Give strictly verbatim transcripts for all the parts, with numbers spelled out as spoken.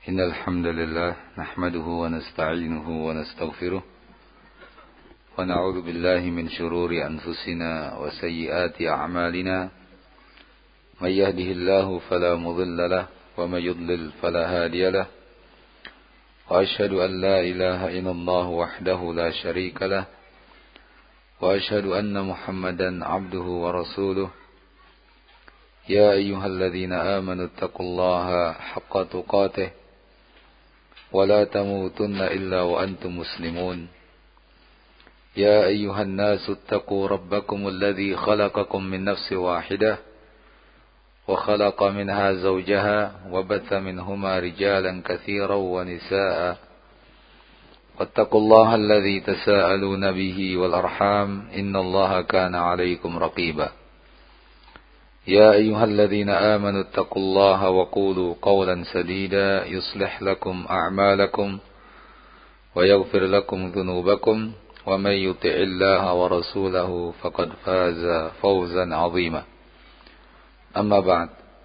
إن الحمد لله نحمده ونستعينه ونستغفره ونعوذ بالله من شرور أنفسنا وسيئات أعمالنا من يهده الله فلا مضل له ومن يضلل فلا هادي له وأشهد أن لا إله إلا الله وحده لا شريك له وأشهد أن محمدا عبده ورسوله يا أيها الذين آمنوا اتقوا الله حق تقاته ولا تموتن إلا وأنتم مسلمون يا أيها الناس اتقوا ربكم الذي خلقكم من نفس واحدة وخلق منها زوجها وبث منهما رجالا كثيرا ونساء واتقوا الله الذي تساءلون به والأرحام إن الله كان عليكم رقيبا يا أيها الذين آمنوا اتقوا الله وقولوا قولا سديدا يصلح لكم أعمالكم ويغفر لكم ذنوبكم ومن يطع الله ورسوله فقد فاز فوزا عظيما أما بعد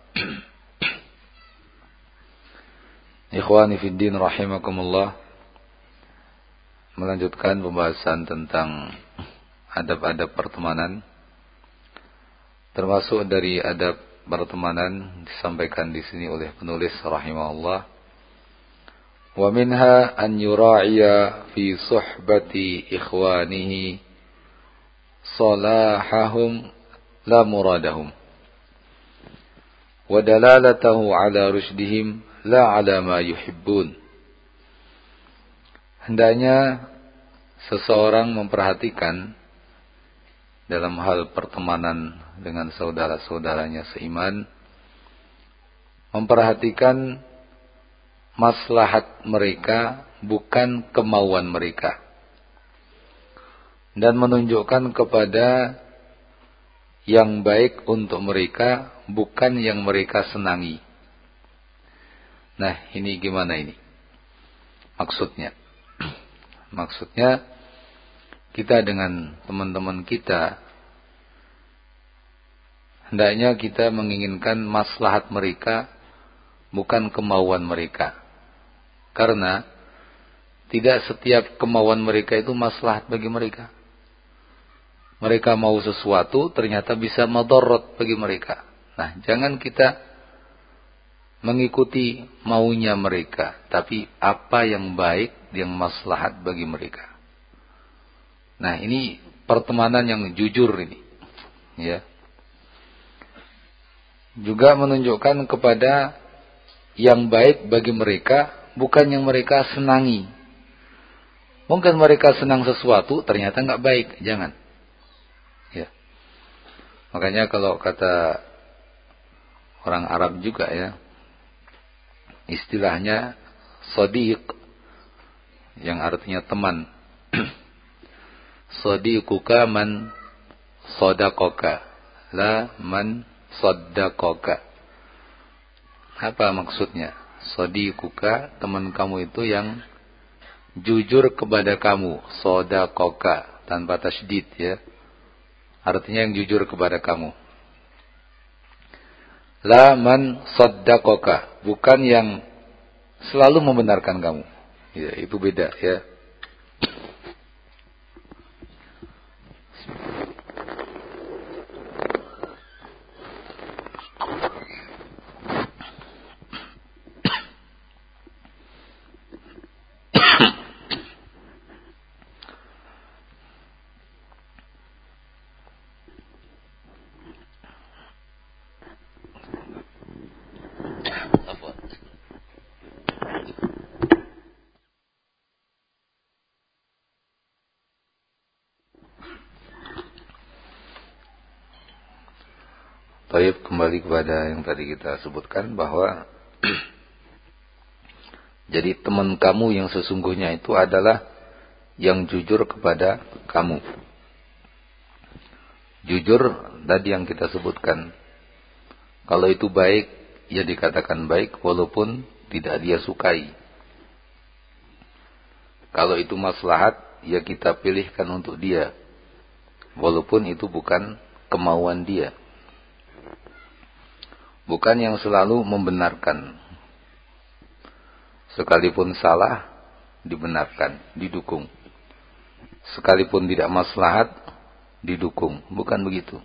Ikhwani fi din rahimakumullah, melanjutkan pembahasan tentang adab-adab pertemanan. Termasuk dari adab pertemanan disampaikan di sini oleh penulis rahimahullah. Wa minha an yura'iya fi suhbati ikhwanihi salahahum la muradahum wa dalalatahu ala rushdihim la ala ma yuhibbun. Hendaknya seseorang memperhatikan dalam hal pertemanan dengan saudara-saudaranya seiman, memperhatikan maslahat mereka bukan kemauan mereka, dan menunjukkan kepada yang baik untuk mereka bukan yang mereka senangi. Nah, ini gimana ini maksudnya? Maksudnya kita dengan teman-teman kita hendaknya kita menginginkan maslahat mereka bukan kemauan mereka. Karena tidak setiap kemauan mereka itu maslahat bagi mereka. Mereka mau sesuatu ternyata bisa madarat bagi mereka. Nah, jangan kita mengikuti maunya mereka, tapi apa yang baik, yang maslahat bagi mereka. Nah, ini pertemanan yang jujur ini, ya. Juga menunjukkan kepada yang baik bagi mereka, bukan yang mereka senangi. Mungkin mereka senang sesuatu, ternyata nggak baik, jangan. Ya. Makanya kalau kata orang Arab juga ya, istilahnya sadiq, yang artinya teman. Sadiquka man sadaqaka la man saddaqaka. Apa maksudnya? Sadiquka, teman kamu itu yang jujur kepada kamu. Sadaqaka, tanpa tasydid ya. Artinya yang jujur kepada kamu. La man saddaqaka, bukan yang selalu membenarkan kamu. Ya, itu beda ya. Baik, kembali kepada yang tadi kita sebutkan bahwa jadi teman kamu yang sesungguhnya itu adalah yang jujur kepada kamu. Jujur tadi yang kita sebutkan. Kalau itu baik, ya dikatakan baik walaupun tidak dia sukai. Kalau itu maslahat, ya kita pilihkan untuk dia walaupun itu bukan kemauan dia. Bukan yang selalu membenarkan. Sekalipun salah, dibenarkan, didukung. Sekalipun tidak maslahat, didukung. Bukan begitu.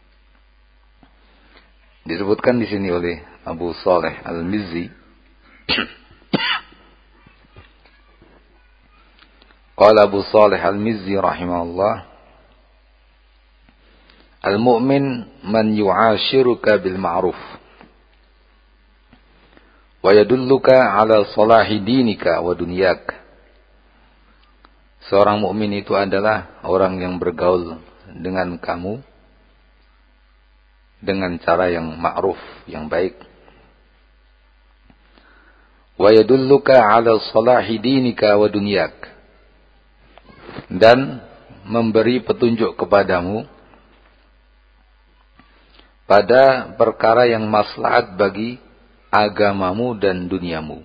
Disebutkan di sini oleh Abu Saleh Al-Mizzi. Qala Abu Saleh Al-Mizzi rahimahullah, Al-mu'min man yu'ashiruka bil ma'ruf wa yadulluka ala salahi dinika wa dunyak. Seorang mukmin itu adalah orang yang bergaul dengan kamu dengan cara yang ma'ruf, yang baik. Wa yadulluka ala salahi dinika wa dunyak. Dan memberi petunjuk kepadamu pada perkara yang maslahat bagi agamamu dan duniamu.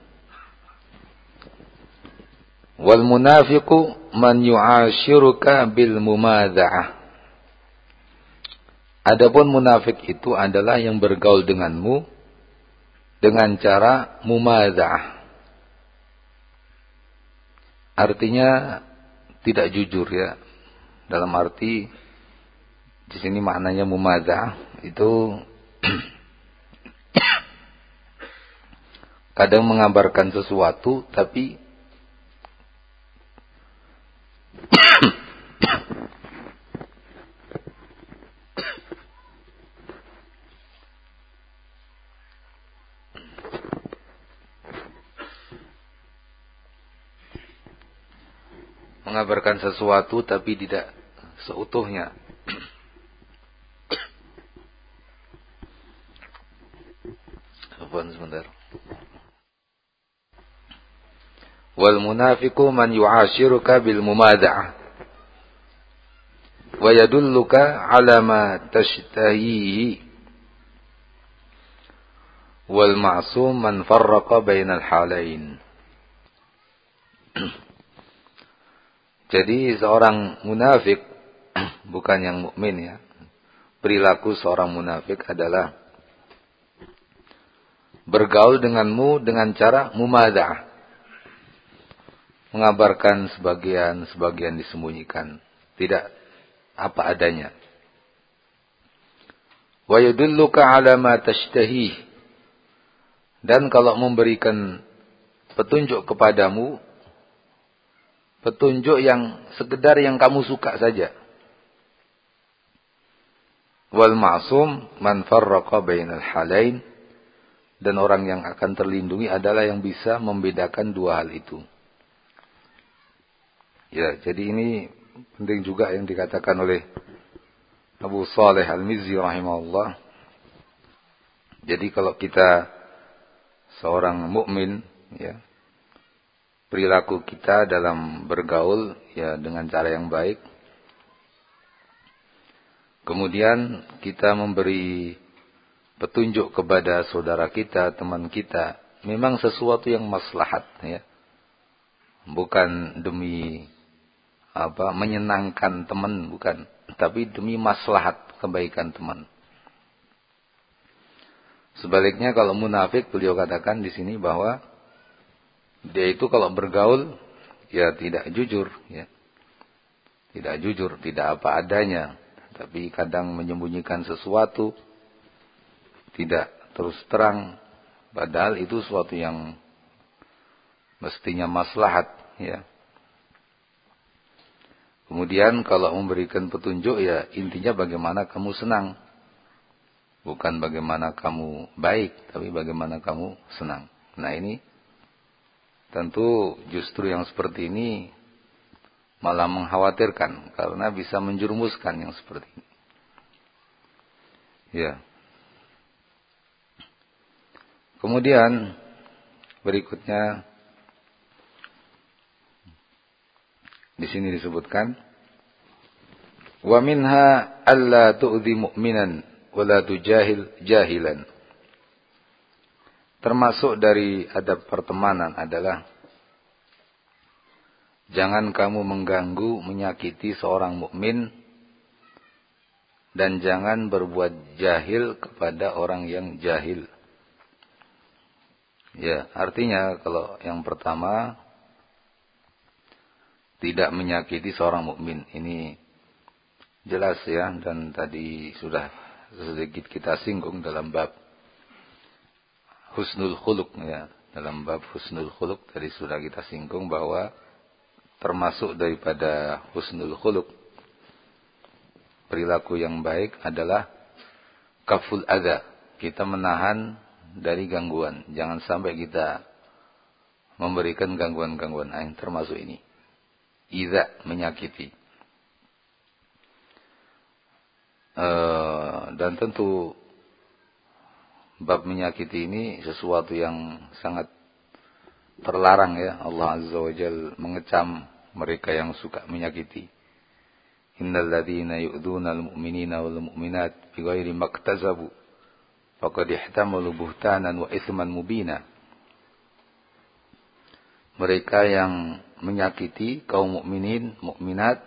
Wal munafiqu man yu'ashiruka bil mumadza'ah. Adapun munafik itu adalah yang bergaul denganmu dengan cara mumadza'ah. Artinya tidak jujur ya. Dalam arti di sini maknanya mumadza'ah itu kadang mengabarkan sesuatu tapi mengabarkan sesuatu tapi tidak seutuhnya. Sebentar. Wal munafiqu man yu'ashiruka bil mumadza'ah wa yadulluka ala ma tashtahihi wal ma'sum man farraqa bainal halain. Jadi seorang munafik bukan yang mukmin ya. Perilaku seorang munafik adalah bergaul denganmu dengan cara mumadza'ah. Mengabarkan sebagian-sebagian disembunyikan. Tidak apa adanya. Wa yadulluka ala ma tashtahih. Dan kalau memberikan petunjuk kepadamu, petunjuk yang sekedar yang kamu suka saja. Wal ma'sum man farraqa bainal halain. Dan orang yang akan terlindungi adalah yang bisa membedakan dua hal itu. Ya, jadi ini penting juga yang dikatakan oleh Abu Saleh Al-Mizzi rahimahullah. Jadi kalau kita seorang mukmin, ya, perilaku kita dalam bergaul ya dengan cara yang baik. Kemudian kita memberi petunjuk kepada saudara kita, teman kita, memang sesuatu yang maslahat ya. Bukan demi apa menyenangkan teman, bukan, tapi demi maslahat kebaikan teman. Sebaliknya kalau munafik, beliau katakan di sini bahwa dia itu kalau bergaul ya tidak jujur ya. Tidak jujur, tidak apa adanya, tapi kadang menyembunyikan sesuatu. Tidak terus terang, padahal itu suatu yang mestinya maslahat ya. Kemudian kalau memberikan petunjuk ya intinya bagaimana kamu senang. Bukan bagaimana kamu baik, tapi bagaimana kamu senang. Nah ini tentu justru yang seperti ini malah mengkhawatirkan karena bisa menjerumuskan yang seperti ini. Ya. Kemudian berikutnya di sini disebutkan wa minha alla tu'dhi mu'minan wa la tujahil jahilan. Termasuk dari adab pertemanan adalah jangan kamu mengganggu, menyakiti seorang mukmin dan jangan berbuat jahil kepada orang yang jahil. Ya, artinya kalau yang pertama tidak menyakiti seorang mukmin. Ini jelas ya, dan tadi sudah sedikit kita singgung dalam bab husnul khuluq ya. Dalam bab husnul khuluq tadi sudah kita singgung bahwa termasuk daripada husnul khuluq, perilaku yang baik adalah kaful adza. Kita menahan dari gangguan. Jangan sampai kita memberikan gangguan-gangguan lain, termasuk ini. Idza, menyakiti. Uh, dan tentu bab menyakiti ini sesuatu yang sangat terlarang ya. Allah Azza wa Jalla mengecam mereka yang suka menyakiti. Innal ladzina yu'dzunal mu'minina wal mu'minat bighairi maktasabu faqad ihtamalu buhtanan wa itsman mubina. Mereka yang menyakiti kaum mukminin, mukminat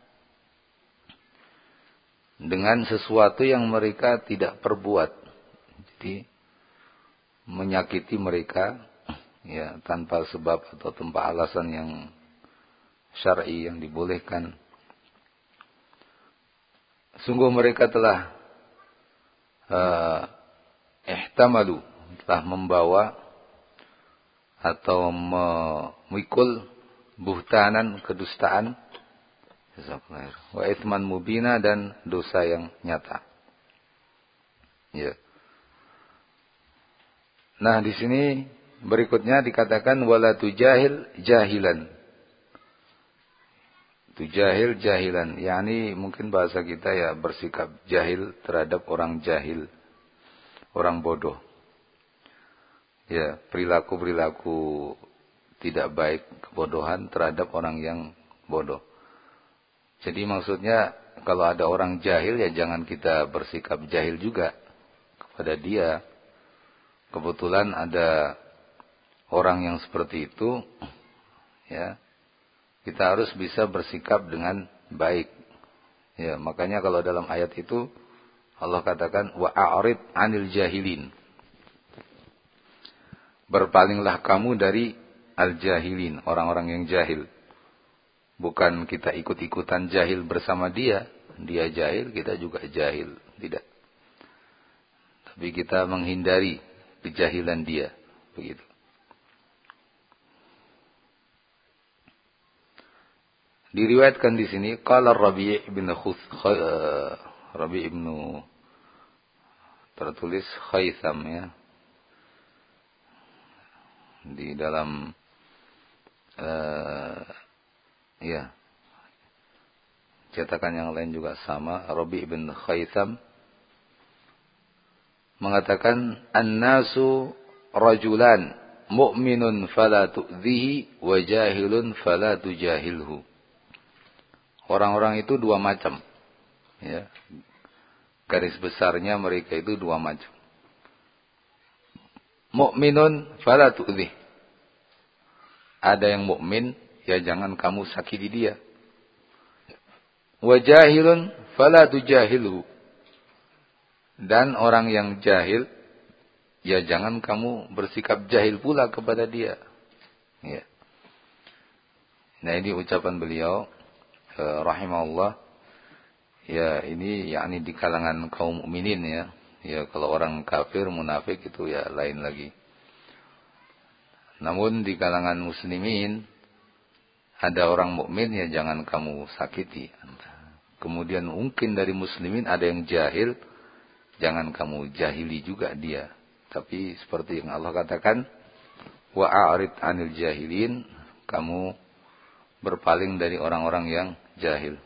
dengan sesuatu yang mereka tidak perbuat. Jadi menyakiti mereka ya tanpa sebab atau tanpa alasan yang syar'i yang dibolehkan. Sungguh mereka telah uh, ihtamalu, telah membawa atau memikul buhtanan, kedustaan, wa itsman mubina, dan dosa yang nyata. Ya. Nah, di sini berikutnya dikatakan wala tujahil jahilan. Tujahil jahilan, yakni mungkin bahasa kita ya bersikap jahil terhadap orang jahil, orang bodoh. Ya, perilaku-perilaku tidak baik, kebodohan terhadap orang yang bodoh. Jadi maksudnya kalau ada orang jahil ya jangan kita bersikap jahil juga kepada dia. Kebetulan ada orang yang seperti itu, ya kita harus bisa bersikap dengan baik. Ya, makanya kalau dalam ayat itu Allah katakan wa a'rid 'anil jahilin. Berpalinglah kamu dari al-jahilin, orang-orang yang jahil. Bukan kita ikut-ikutan jahil bersama dia. Dia jahil, kita juga jahil. Tidak. Tapi kita menghindari kejahilan dia. Begitu. Diriwayatkan di sini qala Rabi' bin Khus uh, Rabi' bin tertulis Khaisam ya. Di dalam uh, ya cetakan yang lain juga sama, Rabi' bin Khaisam mengatakan an-nasu rajulan mu'minun fala tu'dhihi wa jahilun fala tujahilhu. Orang-orang itu dua macam. Ya. Garis besarnya mereka itu dua macam. Mu'minun fala tu'dhih. Ada yang mukmin, ya jangan kamu sakiti dia. Wa jahilun fala tujahilhu. Dan orang yang jahil, ya jangan kamu bersikap jahil pula kepada dia. Ya. Nah, ini ucapan beliau eh, rahimahullah. Ya, ini yakni di kalangan kaum mukminin ya. Ya, kalau orang kafir, munafik itu ya lain lagi. Namun di kalangan muslimin ada orang mukmin ya jangan kamu sakiti. Kemudian mungkin dari muslimin ada yang jahil, jangan kamu jahili juga dia. Tapi seperti yang Allah katakan, wa a'rid 'anil jahilin, kamu berpaling dari orang-orang yang jahil.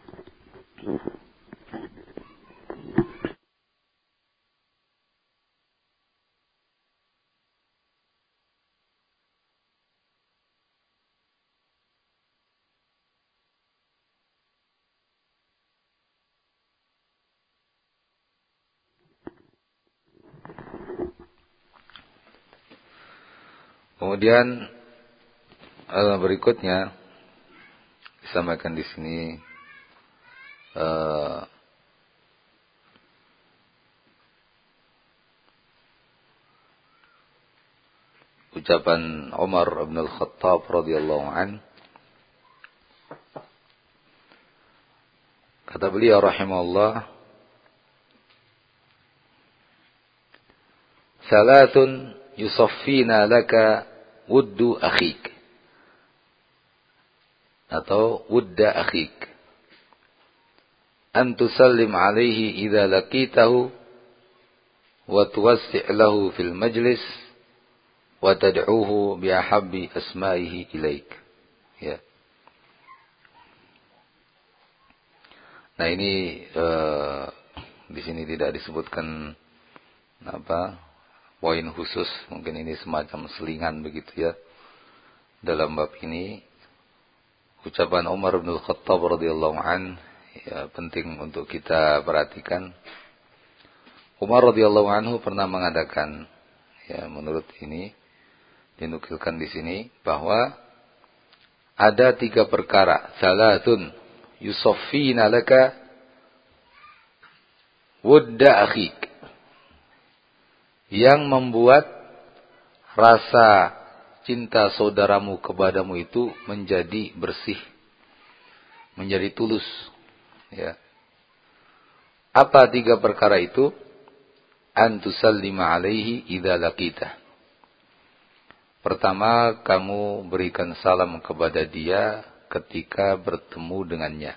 Kemudian uh, berikutnya disampaikan di sini uh, ucapan Umar bin Al-Khattab radhiyallahu an. Kata beliau rahimahullah, salatun yusaffina laka wuddu akhik, atau wudda akhik, an tusallim alaihi idza laqitahu wa tuwassi' lahu fil majlis wa tad'uhu bi ahabbi asma'ihi ilaik. Ya. Nah, ini eh, di sini tidak disebutkan apa poin khusus, mungkin ini semacam selingan begitu ya. Dalam bab ini ucapan Umar bin Al-Khattab radhiyallahu an ya penting untuk kita perhatikan. Umar radhiyallahu anhu pernah mengatakan, ya menurut ini dinukilkan di sini bahwa ada tiga perkara, salatun yusaffina laka wudda akhik, yang membuat rasa cinta saudaramu kepadamu itu menjadi bersih, menjadi tulus. Ya. Apa tiga perkara itu? An tusallima alaihi idza laqita. Pertama, kamu berikan salam kepada dia ketika bertemu dengannya.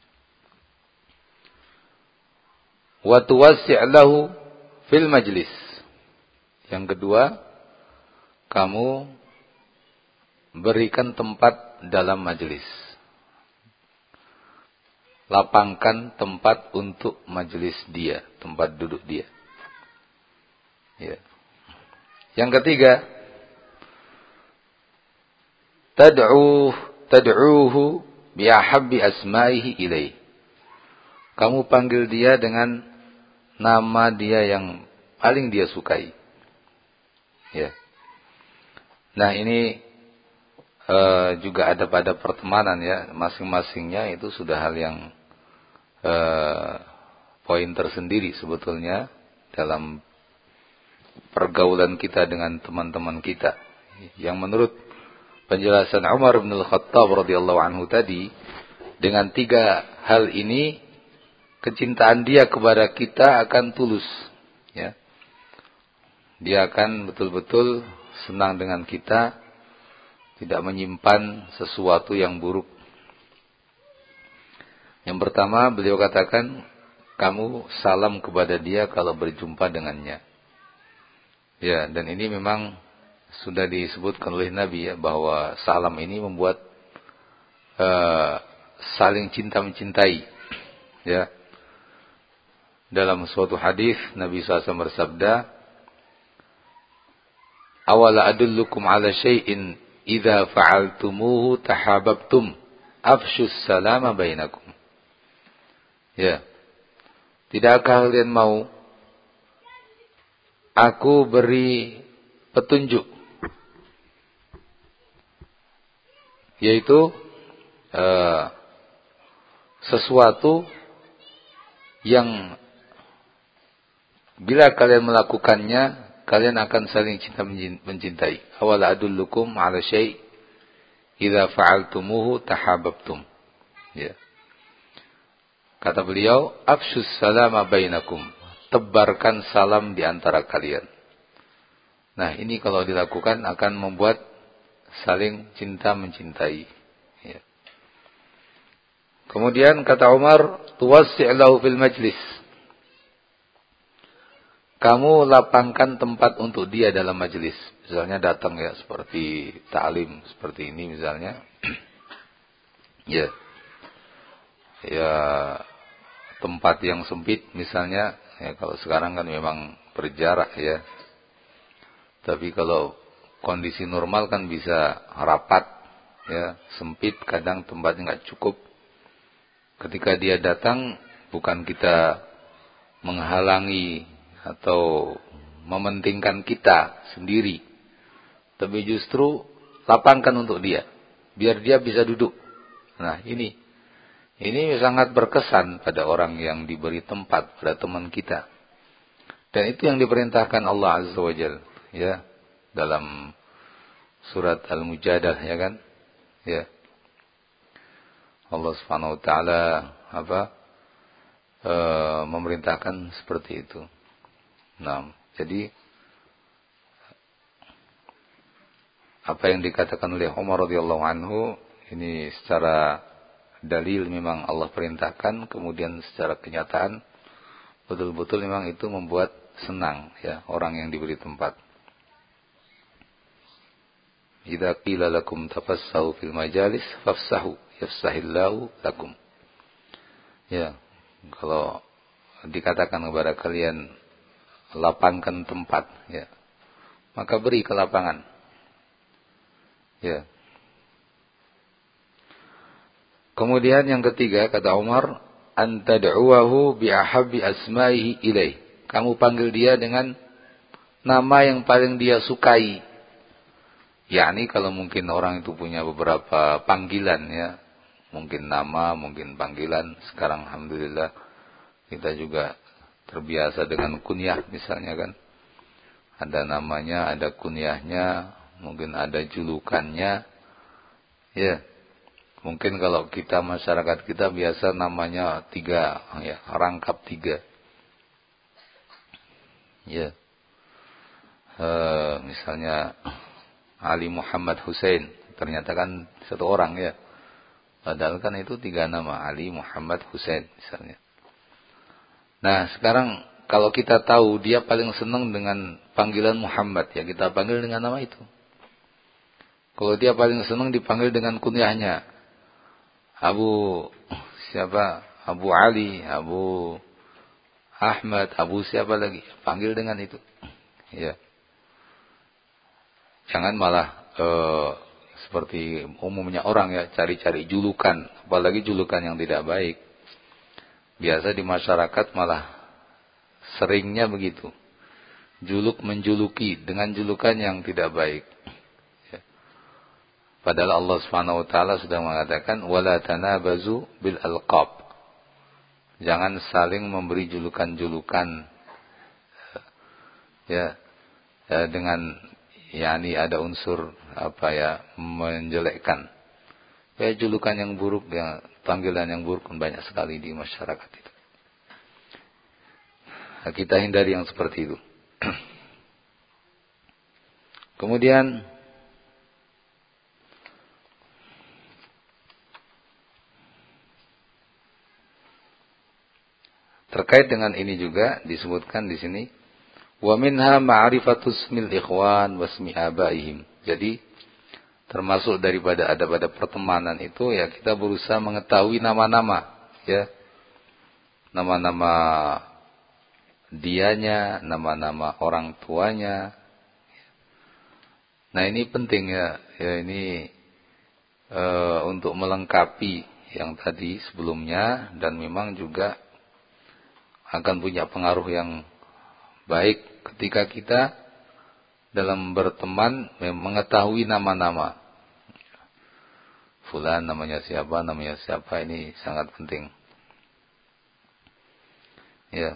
Wa tuwassi' lahu fil majlis. Yang kedua, kamu berikan tempat dalam majelis. Lapangkan tempat untuk majelis dia, tempat duduk dia. Ya. Yang ketiga, tad'u tad'uhu bi ahabbi asma'ihi ilaih. Kamu panggil dia dengan nama dia yang paling dia sukai. Ya. Nah, ini uh, juga ada pada pertemanan ya, masing-masingnya itu sudah hal yang uh, poin tersendiri sebetulnya dalam pergaulan kita dengan teman-teman kita. Yang menurut penjelasan Umar bin Al-Khattab radhiyallahu anhu tadi, dengan tiga hal ini kecintaan dia kepada kita akan tulus, ya. Dia akan betul-betul senang dengan kita, tidak menyimpan sesuatu yang buruk. Yang pertama, beliau katakan, kamu salam kepada dia kalau berjumpa dengannya. Ya, dan ini memang sudah disebutkan oleh Nabi ya, bahwa salam ini membuat uh, saling cinta mencintai. Ya. Dalam suatu hadis Nabi shallallahu alaihi wasallam bersabda, awala adullukum ala syai'in idza fa'altumuhu tahabbtum afshus salama bainakum. Ya. Tidakkah kalian mau aku beri petunjuk, yaitu uh, sesuatu yang bila kalian melakukannya, kalian akan saling cinta mencintai. Awala adullukum ala syai' idza fa'altumuhu tahabbtum. Ya. Kata beliau, afshus salama bainakum. Tebarkan salam di antara kalian. Nah, ini kalau dilakukan akan membuat saling cinta mencintai. Ya. Kemudian kata Umar, tuwassi' lahu fil majlis. Kamu lapangkan tempat untuk dia dalam majelis. Misalnya datang ya seperti ta'lim seperti ini misalnya. Ya. Ya tempat yang sempit misalnya, ya kalau sekarang kan memang berjarak ya. Tapi kalau kondisi normal kan bisa rapat ya, sempit, kadang tempatnya enggak cukup. Ketika dia datang, bukan kita menghalangi atau mementingkan kita sendiri, tapi justru lapangkan untuk dia, biar dia bisa duduk. Nah ini, ini sangat berkesan pada orang yang diberi tempat, pada teman kita. Dan itu yang diperintahkan Allah Azza wa Jalla, ya, dalam surat Al-Mujadalah, ya kan? Ya. Allah Subhanahu wa taala apa? E, memerintahkan seperti itu. Nah, jadi apa yang dikatakan oleh Umar radhiyallahu anhu ini secara dalil memang Allah perintahkan, kemudian secara kenyataan betul-betul memang itu membuat senang ya orang yang diberi tempat. Idza qila lakum tafassahu fil majalis fafsahu yafsahillahu lakum. Ya, kalau dikatakan kepada kalian lapangkan tempat ya, maka beri kelapangan. Ya. Kemudian yang ketiga kata Umar, antad'uahu bi ahabbi asma'ihi ilaih. Kamu panggil dia dengan nama yang paling dia sukai. Yakni kalau mungkin orang itu punya beberapa panggilan ya, mungkin nama, mungkin panggilan. Sekarang alhamdulillah kita juga terbiasa dengan kunyah misalnya kan. Ada namanya, ada kunyahnya, mungkin ada julukannya. Ya. Mungkin kalau kita masyarakat kita biasa namanya tiga ya, rangkap tiga. Ya. E, misalnya Ali Muhammad Hussein, ternyata kan satu orang ya. Padahal kan itu tiga nama, Ali Muhammad Hussein misalnya. Nah, sekarang kalau kita tahu dia paling senang dengan panggilan Muhammad ya, kita panggil dengan nama itu. Kalau dia paling senang dipanggil dengan kunyahnya, Abu siapa? Abu Ali, Abu Ahmad, Abu siapa lagi? Panggil dengan itu. Ya. Jangan malah eh, seperti umumnya orang ya, cari-cari julukan, apalagi julukan yang tidak baik. Biasa di masyarakat malah seringnya begitu. Juluk menjuluki dengan julukan yang tidak baik. Padahal Allah Subhanahu wa taala sudah mengatakan wala tanabazu bil alqab. Jangan saling memberi julukan-julukan ya, ya dengan yakni ada unsur apa ya menjelekkan. Ya julukan yang buruk, ya panggilan yang buruk pun banyak sekali di masyarakat itu. Nah, kita hindari yang seperti itu. Kemudian terkait dengan ini juga disebutkan di sini wa minha ma'rifatus mil ikhwan wasmi abaihim. Jadi termasuk daripada ada pada pertemanan itu ya kita berusaha mengetahui nama-nama ya. Nama-nama dianya, nama-nama orang tuanya. Nah, ini penting ya. Ya ini e, untuk melengkapi yang tadi sebelumnya dan memang juga akan punya pengaruh yang baik ketika kita dalam berteman mengetahui nama-nama. Fulan namanya siapa, namanya siapa, ini sangat penting. Ya.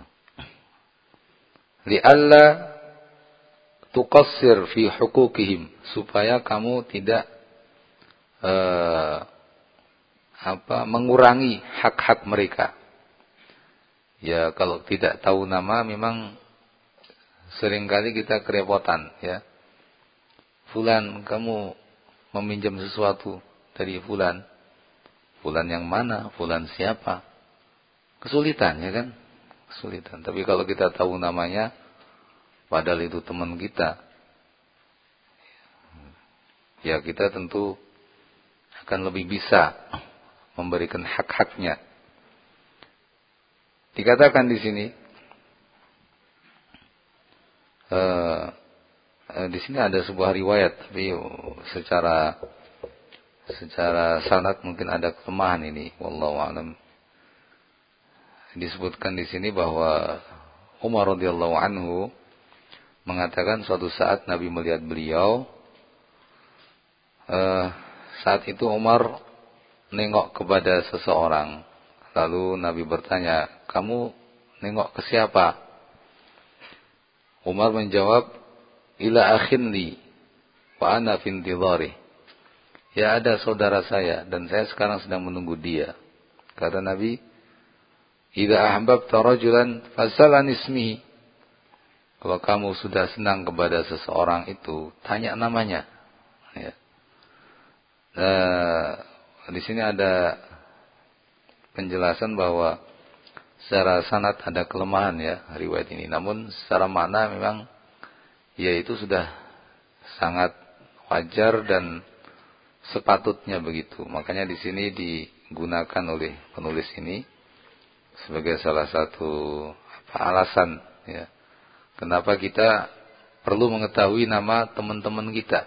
Li'alla tuqassir fi hukukihim, supaya kamu tidak eh, apa mengurangi hak-hak mereka. Ya kalau tidak tahu nama memang seringkali kita kerepotan ya. Fulan, kamu meminjam sesuatu dari fulan. Fulan yang mana? Fulan siapa? Kesulitan ya kan? Kesulitan. Tapi kalau kita tahu namanya, padahal itu teman kita, ya kita tentu akan lebih bisa memberikan hak-haknya. Dikatakan di sini, uh, uh, di sini ada sebuah riwayat, tapi secara secara sanad mungkin ada kelemahan ini. Wallahu a'lam. Disebutkan di sini bahwa Umar radhiyallahu anhu mengatakan suatu saat Nabi melihat beliau, uh, saat itu Umar nengok kepada seseorang. Lalu Nabi bertanya, kamu nengok ke siapa? Umar menjawab, ila akhin li, wa ana fi intidhari. Ya, ada saudara saya dan saya sekarang sedang menunggu dia. Kata Nabi, idza ahbabta rajulan fasal an ismihi. Kalau kamu sudah senang kepada seseorang itu, tanya namanya. Ya. Nah, di sini ada penjelasan bahwa secara sanad ada kelemahan ya riwayat ini. Namun secara makna memang ya itu sudah sangat wajar dan sepatutnya begitu. Makanya di sini digunakan oleh penulis ini sebagai salah satu apa, alasan ya. Kenapa kita perlu mengetahui nama teman-teman kita.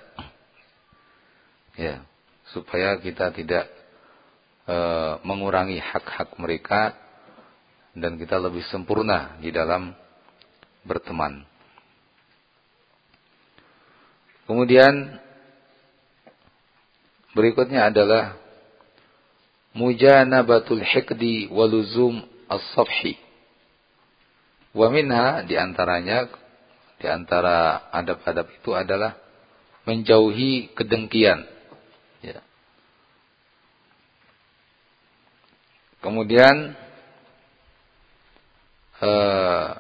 Ya, supaya kita tidak e, mengurangi hak-hak mereka dan kita lebih sempurna di dalam berteman. Kemudian berikutnya adalah mujanabatul hiqdi waluzum as-safhi. Wa minha, diantaranya, diantara adab-adab itu adalah menjauhi kedengkian. Ya. Kemudian uh,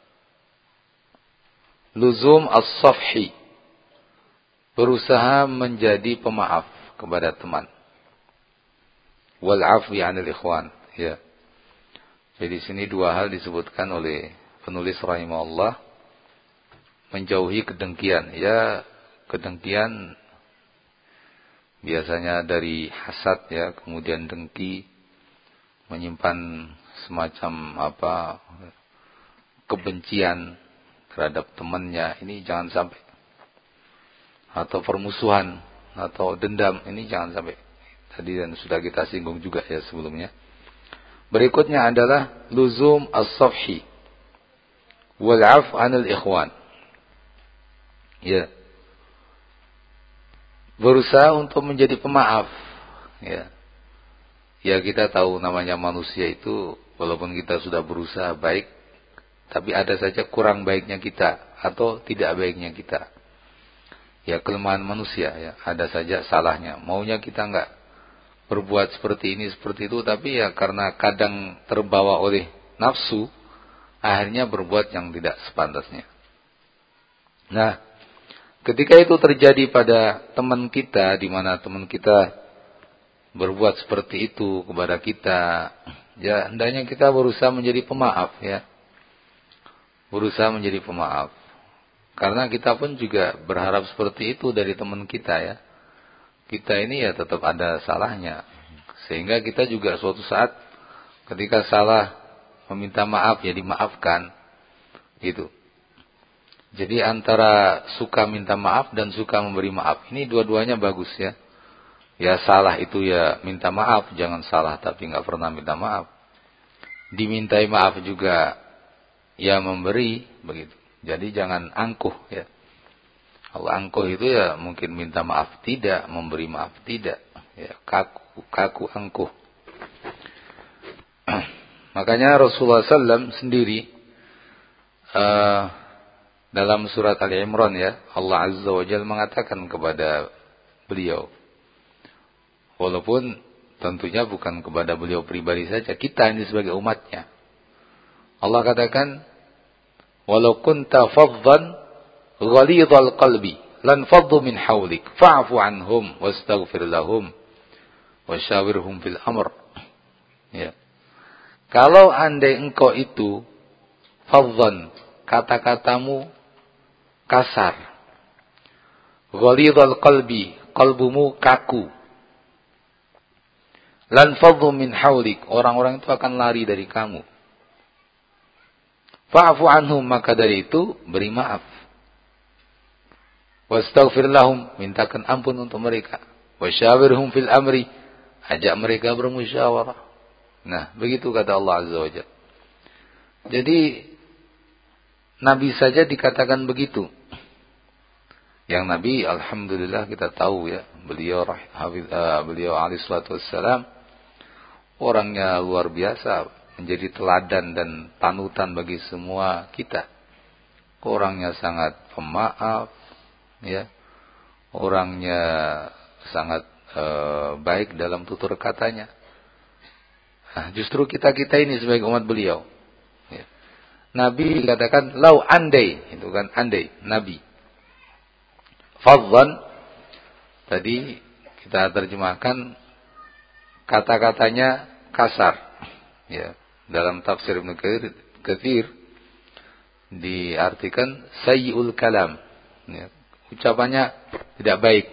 luzum as-safhi, berusaha menjadi pemaaf kepada teman. Wal afwi 'anil ikhwan. Ya. Jadi di sini dua hal disebutkan oleh penulis rahimahullah, menjauhi kedengkian. Ya, kedengkian biasanya dari hasad ya, kemudian dengki, menyimpan semacam apa kebencian terhadap temannya, ini jangan sampai. Atau permusuhan atau dendam, ini jangan sampai. Tadi dan sudah kita singgung juga ya sebelumnya. Berikutnya adalah luzum as-safhi wal 'af 'anil ikhwan. Ya. Berusaha untuk menjadi pemaaf. Ya. Ya, kita tahu namanya manusia itu walaupun kita sudah berusaha baik, tapi ada saja kurang baiknya kita atau tidak baiknya kita. Ya, kelemahan manusia ya, ada saja salahnya. Maunya kita enggak berbuat seperti ini seperti itu, tapi ya karena kadang terbawa oleh nafsu, akhirnya berbuat yang tidak sepantasnya. Nah, ketika itu terjadi pada teman kita, di mana teman kita berbuat seperti itu kepada kita, ya hendaknya kita berusaha menjadi pemaaf ya. Berusaha menjadi pemaaf. Karena kita pun juga berharap seperti itu dari teman kita ya. Kita ini ya tetap ada salahnya. Sehingga kita juga suatu saat ketika salah meminta maaf ya dimaafkan. Gitu. Jadi antara suka minta maaf dan suka memberi maaf, ini dua-duanya bagus ya. Ya salah itu ya minta maaf, jangan salah tapi nggak pernah minta maaf. Dimintai maaf juga ya memberi, begitu. Jadi jangan angkuh ya. Kalau angkuh itu ya mungkin minta maaf tidak, memberi maaf tidak. Ya, kaku, kaku angkuh. Makanya Rasulullah sallallahu alaihi wasallam sendiri uh, dalam surat Ali Imran ya, Allah Azza wa Jalla mengatakan kepada beliau, walaupun tentunya bukan kepada beliau pribadi saja, kita ini sebagai umatnya. Allah katakan, walau kunta faddan ghalidhal qalbi lan faddu min hawlik fa'fu anhum wastaghfir lahum wasyawirhum fil amr. Ya. Kalau andai engkau itu faddan, kata-katamu kasar, ghalidhal qalbi, kalbumu kaku, lan faddu min hawlik, orang-orang itu akan lari dari kamu. Fa'fu anhum, maka dari itu beri maaf. Wastaghfir lahum, mintakan ampun untuk mereka. Wasyawirhum fil amri, ajak mereka bermusyawarah. Nah, begitu kata Allah Azza wa Jalla. Jadi Nabi saja dikatakan begitu. Yang Nabi, alhamdulillah kita tahu ya, beliau hafiz, uh, beliau alaihi salatu wassalam orangnya luar biasa, menjadi teladan dan panutan bagi semua kita. Orangnya sangat pemaaf, ya. orangnya sangat uh, baik dalam tutur katanya. Nah, justru kita-kita ini sebagai umat beliau, ya. Nabi dikatakan lau andai, itu kan andai, Nabi. Fadhan, tadi kita terjemahkan kata-katanya kasar, ya. Dalam tafsir Ibnu Katsir diartikan sayyi'ul kalam, ya. Ucapannya tidak baik,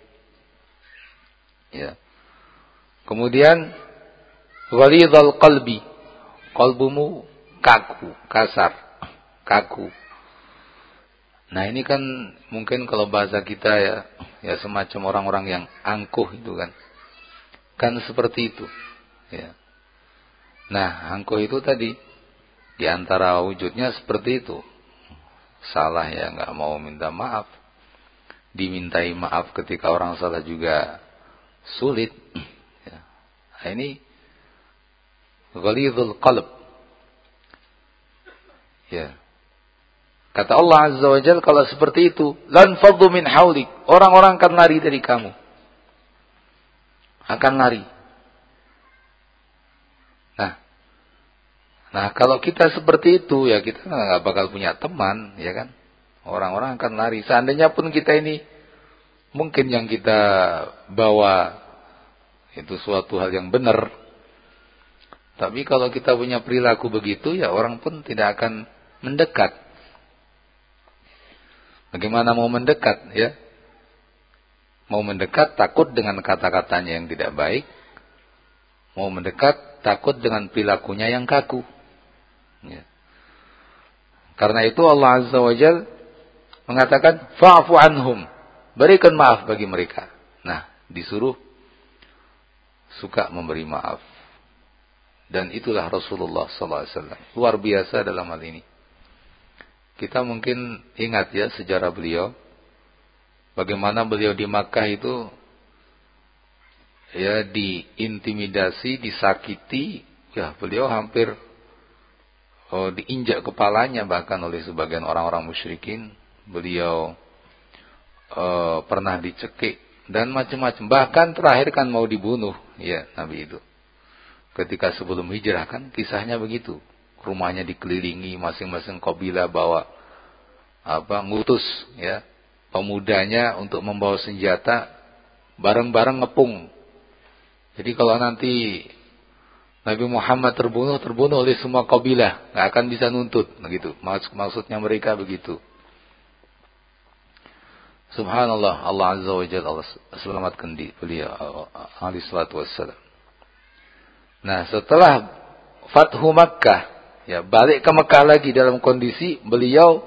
ya. Kemudian ghalidhal qalbi, qalbumu kaku, kasar, kaku. Nah, ini kan mungkin kalau bahasa kita ya, ya semacam orang-orang yang angkuh itu kan. Kan seperti itu, ya. Nah, angkuh itu tadi di antara wujudnya seperti itu. Salah ya enggak mau minta maaf. Dimintai maaf ketika orang salah juga sulit, ya. Nah, ini ghalidhul qalb, ya. Kata Allah Azza wa Jalla, kalau seperti itu, lan faddu min haulik, orang-orang akan lari dari kamu. Akan lari. Nah, nah kalau kita seperti itu, ya kita nggak bakal punya teman, ya kan? Orang-orang akan lari. Seandainya pun kita ini, mungkin yang kita bawa itu suatu hal yang benar. Tapi kalau kita punya perilaku begitu, ya orang pun tidak akan mendekat. Bagaimana mau mendekat, ya? Mau mendekat takut dengan kata-katanya yang tidak baik. Mau mendekat takut dengan perilakunya yang kaku, ya. Karena itu Allah Azza wa Jalla mengatakan fa'fu anhum, berikan maaf bagi mereka. Nah, disuruh suka memberi maaf. Dan itulah Rasulullah sallallahu alaihi wasallam. Luar biasa dalam hal ini. Kita mungkin ingat ya sejarah beliau. Bagaimana beliau di Makkah itu ya diintimidasi, disakiti. Ya beliau hampir oh, diinjak kepalanya bahkan oleh sebagian orang-orang musyrikin. Beliau oh, pernah dicekik dan macam-macam. Bahkan terakhir kan mau dibunuh ya Nabi itu. Ketika sebelum hijrah kan kisahnya begitu. Rumahnya dikelilingi, masing-masing kabilah bawa apa ngutus ya pemudanya untuk membawa senjata, bareng-bareng ngepung. Jadi kalau nanti Nabi Muhammad terbunuh, terbunuh oleh semua kabilah, nggak akan bisa nuntut, begitu. Maksud maksudnya mereka begitu. Subhanallah, Allah Azza wa Jalla Allah selamatkan di beliau alaihi salatu wassalam. Nah, setelah Fathu Makkah, ya balik ke Mekah lagi dalam kondisi beliau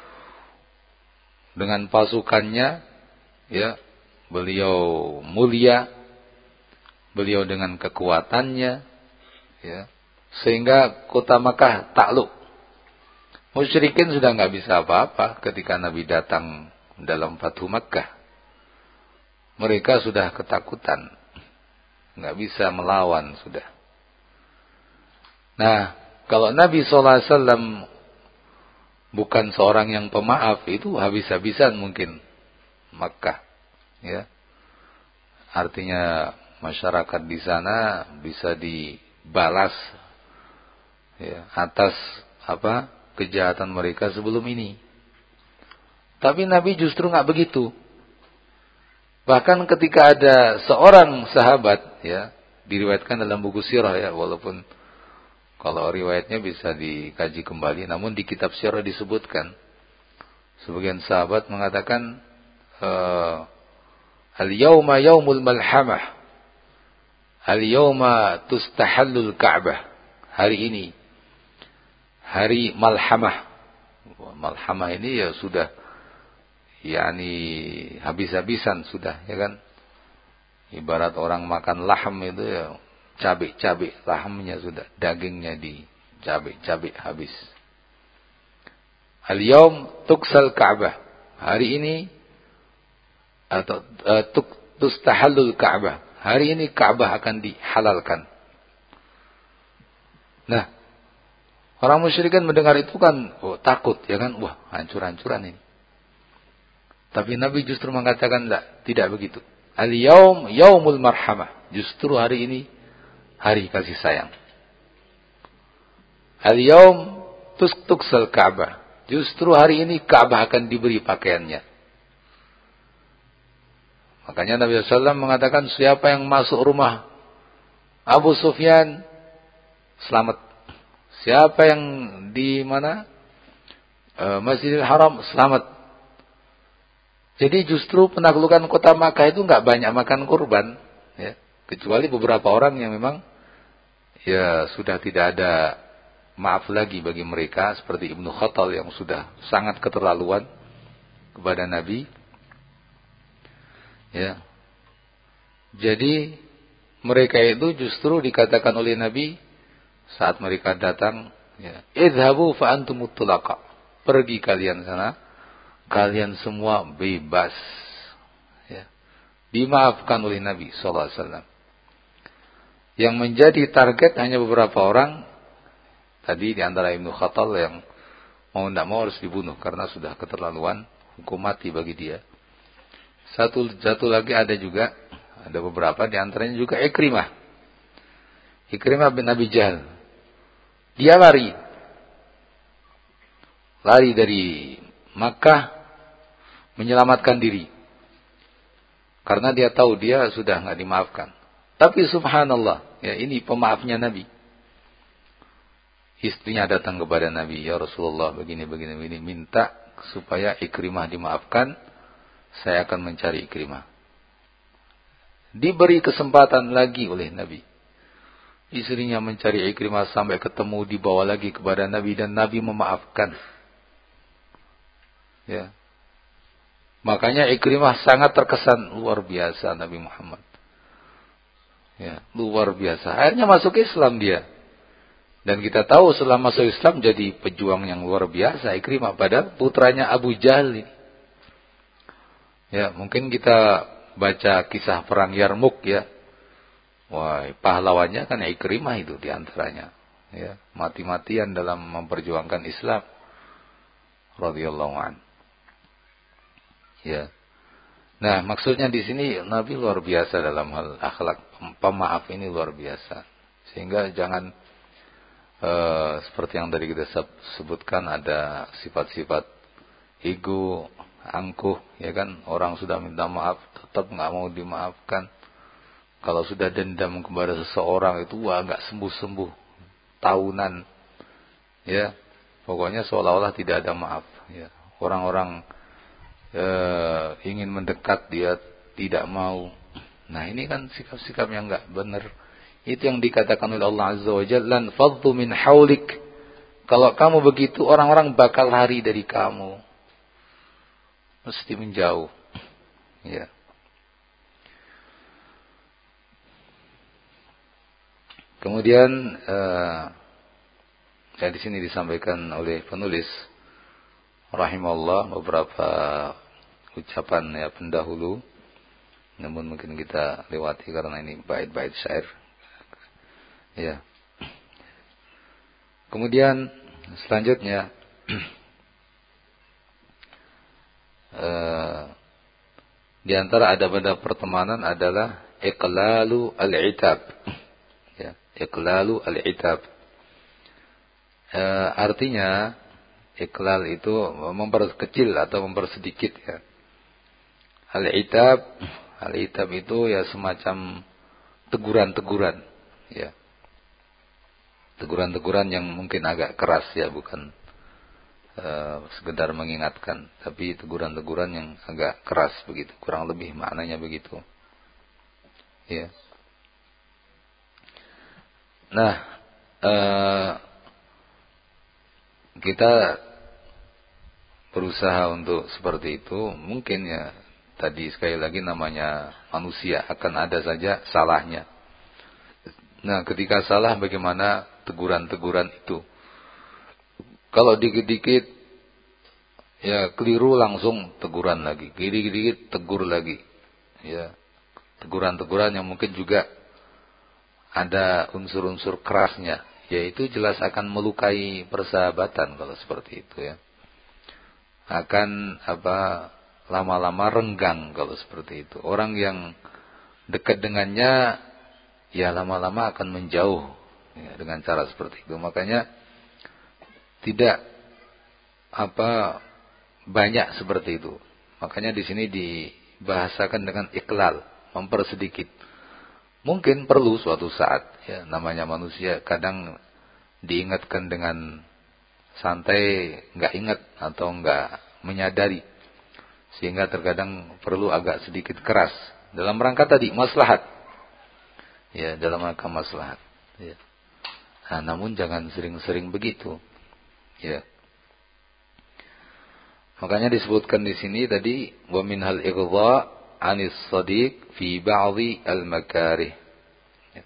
dengan pasukannya, ya beliau mulia, beliau dengan kekuatannya, ya sehingga kota Makkah takluk. Musyrikin sudah nggak bisa apa-apa ketika Nabi datang dalam Fathu Makkah. Mereka sudah ketakutan, nggak bisa melawan sudah. Nah, kalau Nabi shallallahu alaihi wasallam bukan seorang yang pemaaf, itu habis-habisan mungkin Makkah, ya. Artinya masyarakat di sana bisa dibalas, ya, atas apa kejahatan mereka sebelum ini. Tapi Nabi justru nggak begitu. Bahkan ketika ada seorang sahabat, ya, diriwayatkan dalam buku sirah, ya, walaupun kalau riwayatnya bisa dikaji kembali, namun di kitab sirah disebutkan sebagian sahabat mengatakan al-yauma yaumul malhamah, al-yauma tustahallul ka'bah. Hari ini hari malhamah. Malhamah ini ya sudah yakni habis-habisan sudah, ya kan? Ibarat orang makan laham itu ya, cabai-cabai lahamnya sudah, dagingnya di cabai-cabai habis. Al-yaum tuksal Ka'bah. Hari ini atau uh, tuk, tustahallul Ka'bah. Hari ini Ka'bah akan dihalalkan. Nah, orang musyrikin mendengar itu kan oh, takut, ya kan? Wah, hancur-hancuran ini. Tapi Nabi justru mengatakan tidak, tidak begitu. Al-yaum yaumul marhamah. Justru hari ini hari kasih sayang. Al-yaum tuksal Ka'bah. Justru hari ini Ka'bah akan diberi pakaiannya. Makanya Nabi sallallahu alaihi wasallam mengatakan siapa yang masuk rumah Abu Sufyan selamat. Siapa yang di mana? E, Masjidil Haram selamat. Jadi justru penaklukan kota Makkah itu enggak banyak makan kurban, ya. Kecuali beberapa orang yang memang ya sudah tidak ada maaf lagi bagi mereka, seperti Ibnu Khattal yang sudah sangat keterlaluan kepada Nabi. Ya. Jadi mereka itu justru dikatakan oleh Nabi saat mereka datang, ya, idhabu fa antumut tulaqa. Pergi kalian sana, kalian semua bebas. Ya. Dimaafkan oleh Nabi sallallahu alaihi wasallam. Yang menjadi target hanya beberapa orang. Tadi di antara Ibnu Khattal yang mau tidak mau harus dibunuh karena sudah keterlaluan, hukum mati bagi dia. Satu satu lagi ada juga, ada beberapa di antaranya juga Ikrimah. Ikrimah bin Abi Jahal. Dia lari. Lari dari Makkah menyelamatkan diri. Karena dia tahu dia sudah enggak dimaafkan. Tapi subhanallah, ya ini pemaafnya Nabi. Istrinya datang kepada Nabi, ya Rasulullah begini begini begini, minta supaya Ikrimah dimaafkan, saya akan mencari Ikrimah. Diberi kesempatan lagi oleh Nabi. Istrinya mencari Ikrimah sampai ketemu, dibawa lagi kepada Nabi dan Nabi memaafkan. Ya. Makanya Ikrimah sangat terkesan, luar biasa Nabi Muhammad. Ya, luar biasa. Akhirnya masuk Islam dia. Dan kita tahu setelah masuk Islam jadi pejuang yang luar biasa Ikrimah, padahal putranya Abu Jahal ini. Ya, mungkin kita baca kisah perang Yarmuk ya. Wah, pahlawannya kan Ikrimah itu diantaranya. Ya, mati-matian dalam memperjuangkan Islam. Radhiyallahu an. Ya. Nah, maksudnya di sini Nabi luar biasa dalam hal akhlak pemaaf ini luar biasa. Sehingga jangan Uh, seperti yang tadi kita sebutkan ada sifat-sifat ego, angkuh, ya kan? Orang sudah minta maaf tetap nggak mau dimaafkan. Kalau sudah dendam kepada seseorang itu wah nggak sembuh-sembuh, tahunan, ya. Pokoknya seolah-olah tidak ada maaf. Ya. Orang-orang uh, ingin mendekat dia tidak mau. Nah ini kan sikap-sikap yang nggak benar. Itu yang dikatakan oleh Allah Azza wa Jalla, lan faddu min haulik. Kalau kamu begitu, orang-orang bakal lari dari kamu. Mesti menjauh. Ya. Kemudian uh, ya di sini disampaikan oleh penulis rahimahullah beberapa ucapan ya pendahulu. Namun mungkin kita lewati karena ini bait-bait syair. Ya. Kemudian selanjutnya uh, di antara adab-adab pertemanan adalah iqlalu al-itab. Ya, iqlalu al-itab. Uh, artinya iqlal itu memperkecil atau mempersedikit ya. Al-itab, al-itab itu ya semacam teguran-teguran, ya. Teguran-teguran yang mungkin agak keras ya, bukan uh, sekedar mengingatkan, tapi teguran-teguran yang agak keras begitu, kurang lebih maknanya begitu. Ya. Nah, uh, kita berusaha untuk seperti itu, mungkin ya tadi sekali lagi namanya manusia akan ada saja salahnya. Nah, ketika salah bagaimana teguran-teguran itu? Kalau dikit-dikit ya keliru langsung teguran lagi, dikit-dikit tegur lagi. Ya. Teguran-teguran yang mungkin juga ada unsur-unsur kerasnya, yaitu jelas akan melukai persahabatan kalau seperti itu ya. Akan apa lama-lama renggang kalau seperti itu. Orang yang dekat dengannya ya lama-lama akan menjauh ya, dengan cara seperti itu. Makanya tidak apa banyak seperti itu. Makanya di sini dibahasakan dengan iklal, mempersedikit. Mungkin perlu suatu saat ya, namanya manusia kadang diingatkan dengan santai, nggak ingat atau nggak menyadari, sehingga terkadang perlu agak sedikit keras dalam rangka tadi maslahat, ya dalam rangka maslahat. Ya. Nah, namun jangan sering-sering begitu, ya. Makanya disebutkan di sini tadi wa minhal ighdha 'anis shadiq fi ba'dhi al-makarih. Ya.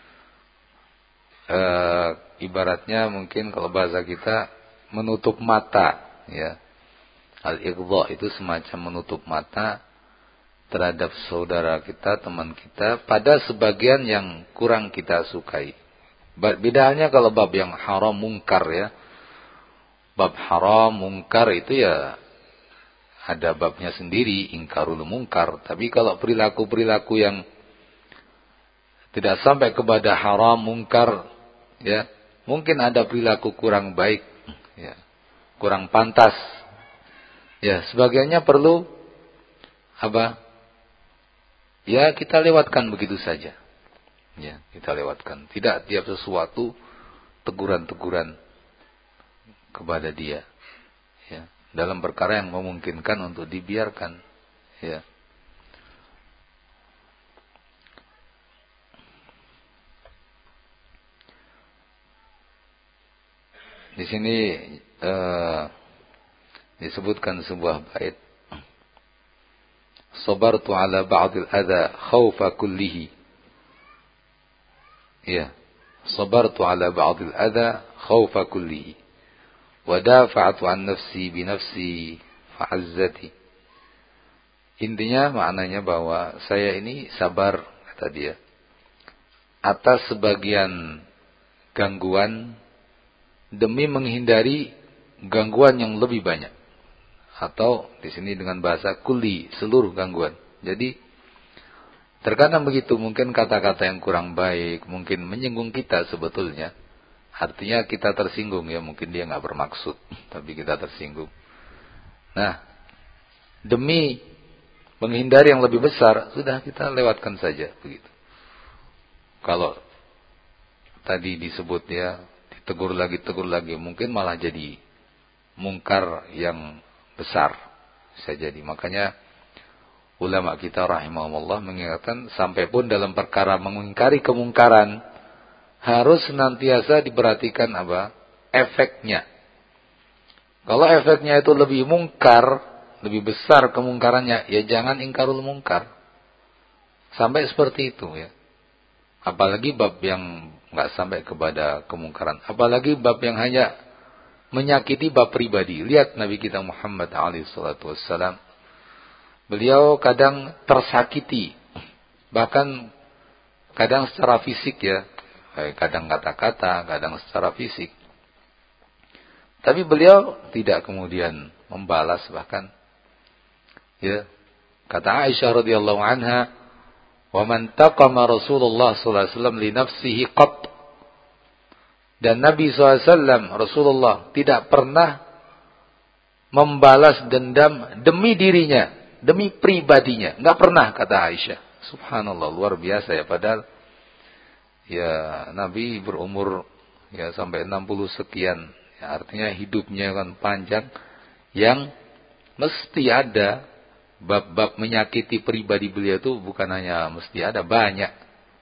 E, ibaratnya mungkin kalau bahasa kita menutup mata, ya. Al-ighdha itu semacam menutup mata terhadap saudara kita, teman kita pada sebagian yang kurang kita sukai. Bedanya kalau bab yang haram mungkar ya. Bab haram mungkar itu ya ada babnya sendiri, ingkarul mungkar. Tapi kalau perilaku-perilaku yang tidak sampai kepada haram mungkar ya, mungkin ada perilaku kurang baik ya, kurang pantas. Ya, sebagiannya perlu apa? Ya, kita lewatkan begitu saja. Ya, kita lewatkan. Tidak tiap sesuatu teguran-teguran kepada dia. Ya, dalam perkara yang memungkinkan untuk dibiarkan. Ya. Di sini uh, disebutkan sebuah bait. Sabartu ala ba'dil adha khawfa kullihi. Ya. Sabartu ala ba'dil adha khawfa kullihi. Wa dafa'tu an nafsi bi nafsi fa'azzati. Intinya maknanya bahwa saya ini sabar kata dia atas sebagian gangguan demi menghindari gangguan yang lebih banyak. Atau di sini dengan bahasa kulli, seluruh gangguan. Jadi terkadang begitu, mungkin kata-kata yang kurang baik, mungkin menyinggung kita sebetulnya. Artinya kita tersinggung ya, mungkin dia nggak bermaksud, tapi kita tersinggung. Nah, demi menghindari yang lebih besar, sudah kita lewatkan saja begitu. Kalau tadi disebut ya, ditegur lagi, tegur lagi, mungkin malah jadi mungkar yang besar bisa jadi. Makanya ulama kita rahimahumullah mengingatkan sampai pun dalam perkara mengingkari kemungkaran harus senantiasa diperhatikan apa? Efeknya. Kalau efeknya itu lebih mungkar, lebih besar kemungkarannya, ya jangan ingkarul mungkar. Sampai seperti itu ya. Apalagi bab yang enggak sampai kepada kemungkaran, apalagi bab yang hanya menyakiti bab pribadi. Lihat Nabi kita Muhammad alaihi salatu wassalam. Beliau kadang tersakiti. Bahkan kadang secara fisik ya. Kadang kata-kata, kadang secara fisik. Tapi beliau tidak kemudian membalas bahkan. Ya. Kata Aisyah radhiyallahu anha, "Wa man taqama Rasulullah sallallahu alaihi wasallam li nafsihi qat." Dan Nabi shallallahu alaihi wasallam, Rasulullah, tidak pernah membalas dendam demi dirinya, demi pribadinya. Enggak pernah, kata Aisyah. Subhanallah, luar biasa ya. Padahal ya Nabi berumur ya sampai enam puluh sekian. Ya, artinya hidupnya kan panjang. Yang mesti ada bab-bab menyakiti pribadi beliau itu bukan hanya mesti ada, banyak.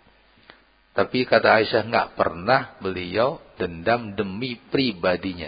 Tapi kata Aisyah, enggak pernah beliau dendam demi pribadinya.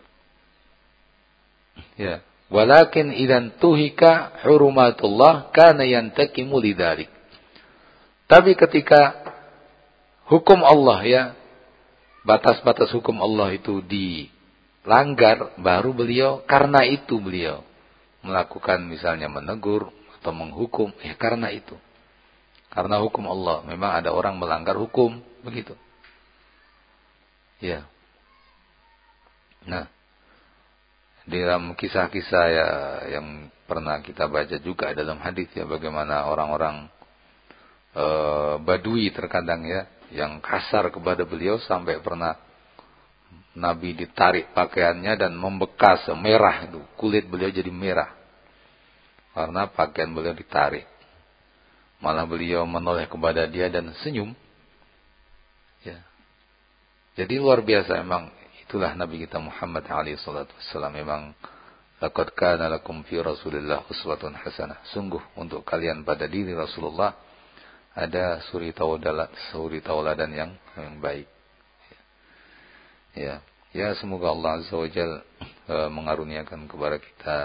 Ya, walakin idan tuhika hurumatullah kana yantakimu lidzalik. Tapi ketika hukum Allah ya, batas-batas hukum Allah itu dilanggar, baru beliau karena itu beliau melakukan misalnya menegur atau menghukum, ya karena itu. Karena hukum Allah. Memang ada orang melanggar hukum. Begitu. Ya. Nah. Di dalam kisah-kisah ya yang pernah kita baca juga dalam hadis ya, bagaimana orang-orang e, Badui terkadang ya yang kasar kepada beliau, sampai pernah Nabi ditarik pakaiannya dan membekas merah, itu kulit beliau jadi merah karena pakaian beliau ditarik. Malah beliau menoleh kepada dia dan senyum. Ya. Jadi luar biasa memang. Itulah Nabi kita Muhammad alaihi salatu wassalam. Memang laqad kana lakum fi Rasulillah uswatun hasanah. Sungguh untuk kalian pada diri Rasulullah ada suri tauladan, suri tauladan yang yang baik. Ya, ya semoga Allah Azza wa Jalla uh, mengaruniakan kepada kita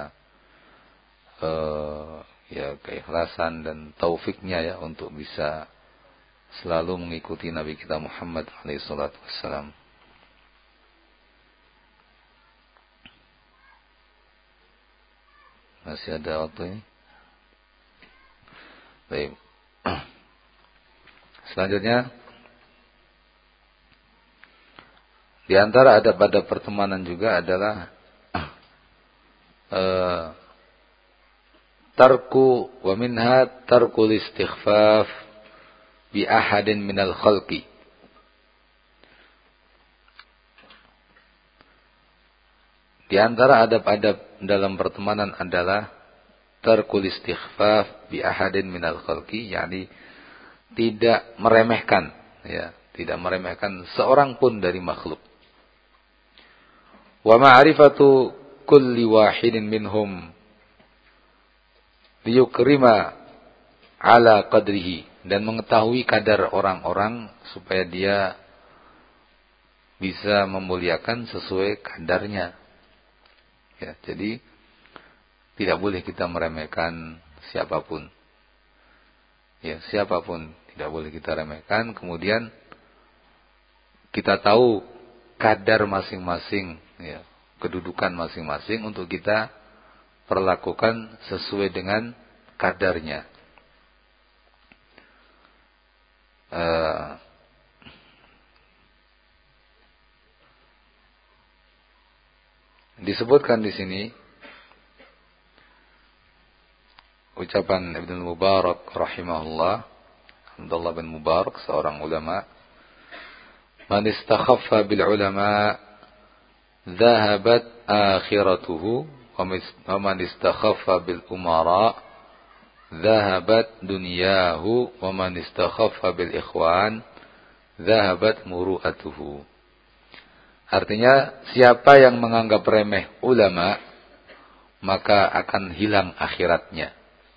uh, ya keikhlasan dan taufiknya ya untuk bisa selalu mengikuti Nabi kita Muhammad alaihi salatu wassalam. Masih ada waktu ini? Baik. Selanjutnya, di antara adab pada pertemanan juga adalah uh, tarku wa minha tarkul istighfaf bi ahadin minal khalqi. Di antara adab-adab dalam pertemanan adalah tarkul istighfaf bi ahadin minal khalqi, yakni tidak meremehkan ya, tidak meremehkan seorang pun dari makhluk. Wa ma'rifatu kulli wahidin minhum liyukrima ala qadrihi, dan mengetahui kadar orang-orang supaya dia bisa memuliakan sesuai kadarnya. Ya, jadi tidak boleh kita meremehkan siapapun. Ya, siapapun tidak boleh kita remehkan. Kemudian kita tahu kadar masing-masing, ya, kedudukan masing-masing untuk kita perlakukan sesuai dengan kadarnya. Uh, disebutkan di sini ucapan Ibnu Mubarak rahimahullah, Abdullah bin Mubarak seorang ulama, man istakhaffa bil ulama dhahabat akhiratuhu wa man istakhaffa bil umara dhahabat dunyahu wa man istakhaffa bil ikhwan dhahabat muru'atuhu. Artinya, siapa yang menganggap remeh ulama, maka akan hilang akhiratnya.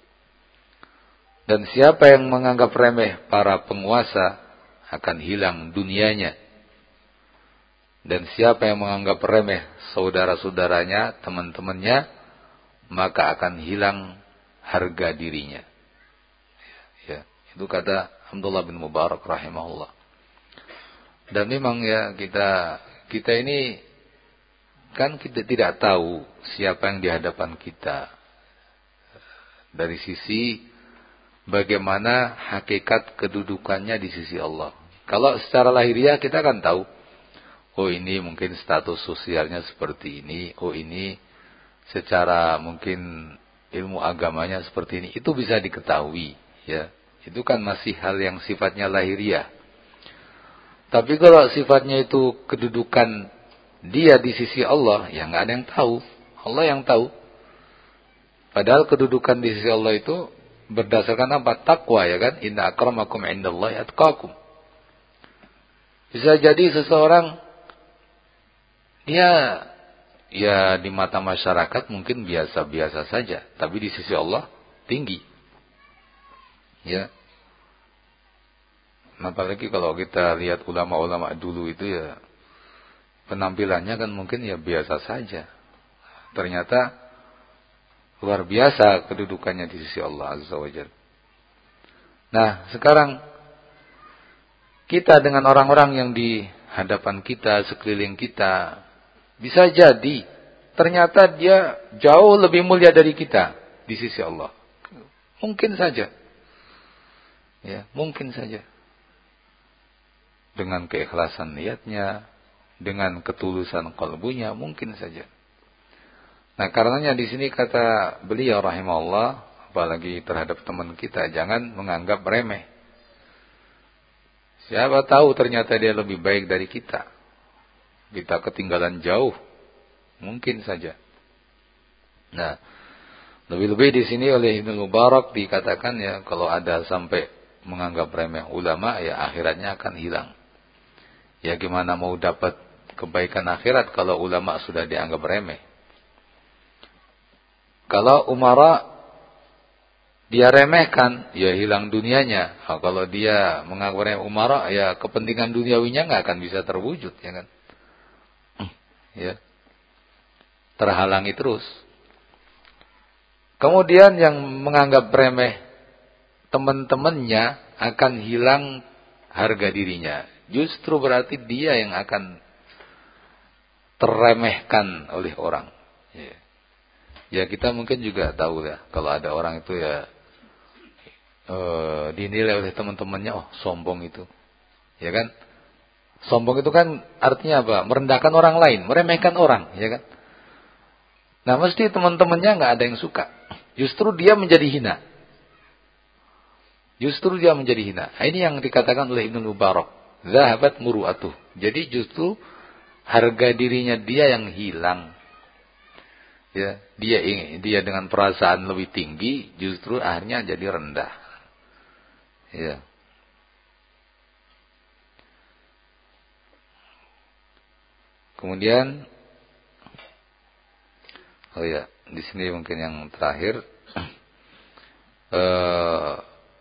Dan siapa yang menganggap remeh para penguasa, akan hilang dunianya. Dan siapa yang menganggap remeh saudara-saudaranya, teman-temannya, maka akan hilang harga dirinya. Ya, itu kata Abdullah bin Mubarak rahimahullah. Dan memang ya kita kita ini kan kita tidak tahu siapa yang di hadapan kita dari sisi bagaimana hakikat kedudukannya di sisi Allah. Kalau secara lahiriah kita kan tahu, oh ini mungkin status sosialnya seperti ini, oh ini secara mungkin ilmu agamanya seperti ini, itu bisa diketahui, ya. Itu kan masih hal yang sifatnya lahiriah. Tapi kalau sifatnya itu kedudukan dia di sisi Allah, ya nggak ada yang tahu. Allah yang tahu. Padahal kedudukan di sisi Allah itu berdasarkan apa? Takwa, ya kan? Inna akramakum indallahi atqakum. Bisa jadi seseorang dia ya di mata masyarakat mungkin biasa-biasa saja, tapi di sisi Allah tinggi. Ya. Apalagi kalau kita lihat ulama-ulama dulu itu ya penampilannya kan mungkin ya biasa saja. Ternyata luar biasa kedudukannya di sisi Allah Azza wa Jalla. Nah, sekarang kita dengan orang-orang yang di hadapan kita, sekeliling kita, bisa jadi ternyata dia jauh lebih mulia dari kita di sisi Allah. Mungkin saja. Ya, mungkin saja. Dengan keikhlasan niatnya, dengan ketulusan kalbunya, mungkin saja. Nah, karenanya di sini kata beliau rahimahullah, apalagi terhadap teman kita, jangan menganggap remeh. Siapa tahu ternyata dia lebih baik dari kita. Kita ketinggalan jauh, mungkin saja. Nah, lebih-lebih di sini oleh Ibnu Mubarak dikatakan ya, kalau ada sampai menganggap remeh ulama, ya akhiratnya akan hilang. Ya gimana mau dapat kebaikan akhirat kalau ulama sudah dianggap remeh? Kalau umara dia remehkan, ya hilang dunianya. Nah, kalau dia menganggap remeh umara, ya kepentingan duniawinya nggak akan bisa terwujud, ya kan? Ya, terhalangi terus. Kemudian yang menganggap remeh teman-temannya akan hilang harga dirinya. Justru berarti dia yang akan terremehkan oleh orang. Ya. Ya kita mungkin juga tahu ya, kalau ada orang itu ya e, dinilai oleh teman-temannya, oh sombong itu, ya kan? Sombong itu kan artinya apa? Merendahkan orang lain, meremehkan orang, ya kan? Nah mesti teman-temannya nggak ada yang suka, justru dia menjadi hina, justru dia menjadi hina. Nah, ini yang dikatakan oleh Ibnu Mubarak, zahabat muru'atuh. Jadi justru harga dirinya dia yang hilang. Ya, dia ingin, dia dengan perasaan lebih tinggi justru akhirnya jadi rendah. Ya. Kemudian oh ya, di sini mungkin yang terakhir eh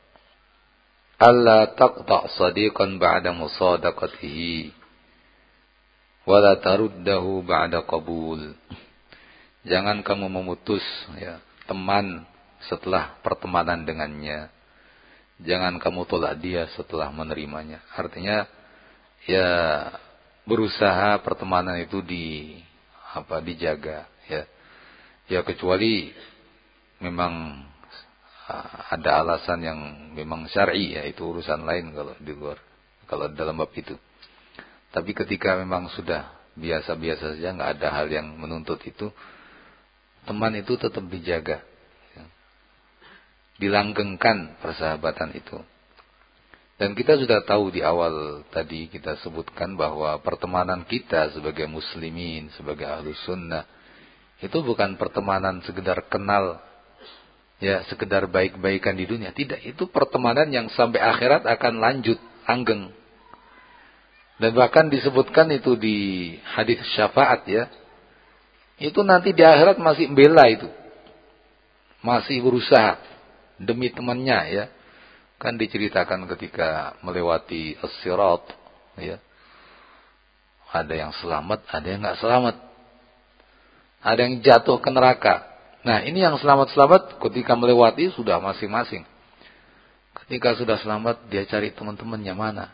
alla taqta' sadiqan ba'da musadaqatihi wa la taruddahu ba'da qabul. Jangan kamu memutus ya, teman setelah pertemanan dengannya. Jangan kamu tolak dia setelah menerimanya. Artinya ya berusaha pertemanan itu di apa dijaga ya. Ya kecuali memang ada alasan yang memang syar'i ya, itu urusan lain kalau di luar, kalau dalam bab itu. Tapi ketika memang sudah biasa-biasa saja, nggak ada hal yang menuntut itu, teman itu tetap dijaga, ya. Dilanggengkan persahabatan itu. Dan kita sudah tahu di awal tadi kita sebutkan bahwa pertemanan kita sebagai muslimin, sebagai ahlus sunnah, itu bukan pertemanan sekedar kenal, ya sekedar baik-baikan di dunia. Tidak, itu pertemanan yang sampai akhirat akan lanjut, langgeng. Dan bahkan disebutkan itu di hadis syafaat ya. Itu nanti di akhirat masih membela itu. Masih berusaha demi temannya ya. Kan diceritakan ketika melewati as-sirat ya. Ada yang selamat, ada yang enggak selamat. Ada yang jatuh ke neraka. Nah, ini yang selamat-selamat ketika melewati sudah masing-masing. Ketika sudah selamat, dia cari teman-temannya mana.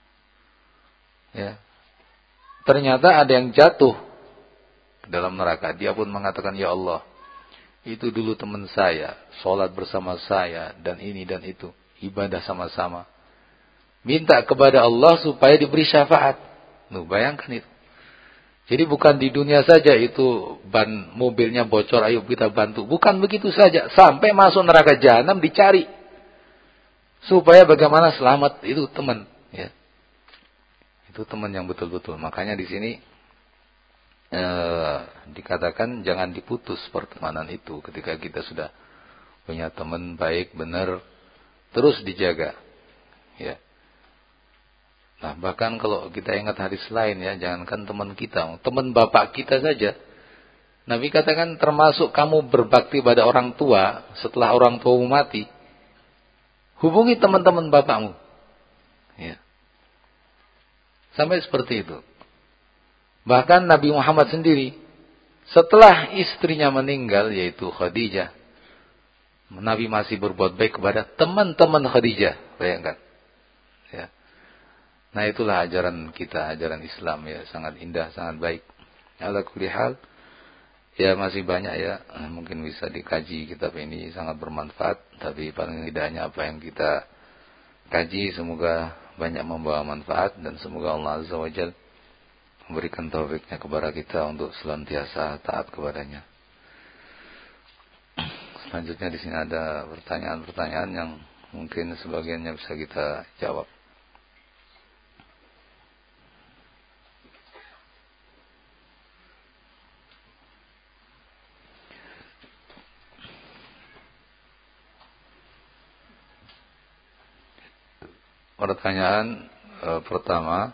Ya. Ternyata ada yang jatuh dalam neraka. Dia pun mengatakan, ya Allah, itu dulu teman saya, sholat bersama saya, dan ini dan itu, ibadah sama-sama. Minta kepada Allah supaya diberi syafaat. Nuh, bayangkan itu. Jadi bukan di dunia saja itu ban mobilnya bocor, ayo kita bantu. Bukan begitu saja, sampai masuk neraka jahanam dicari. Supaya bagaimana selamat, itu teman, ya. Itu teman yang betul-betul. Makanya di sini Eh, dikatakan jangan diputus pertemanan itu ketika kita sudah punya teman baik, benar, terus dijaga ya. Nah bahkan kalau kita ingat hadis lain ya, jangankan teman kita, teman bapak kita saja, Nabi katakan termasuk kamu berbakti pada orang tua setelah orang tuamu mati, hubungi teman-teman bapakmu ya. Sampai seperti itu. Bahkan Nabi Muhammad sendiri setelah istrinya meninggal yaitu Khadijah, Nabi masih berbuat baik kepada teman-teman Khadijah, bayangkan. Ya. Nah itulah ajaran kita, ajaran Islam ya, sangat indah, sangat baik. Ala kulli hal, ya masih banyak ya, mungkin bisa dikaji kitab ini, sangat bermanfaat. Tapi paling tidaknya apa yang kita kaji semoga banyak membawa manfaat dan semoga Allah Azza wa Jalla memberikan taufiknya kepada kita untuk senantiasa taat kepadanya. Selanjutnya di sini ada pertanyaan-pertanyaan yang mungkin sebagiannya bisa kita jawab. Pertanyaan e, pertama,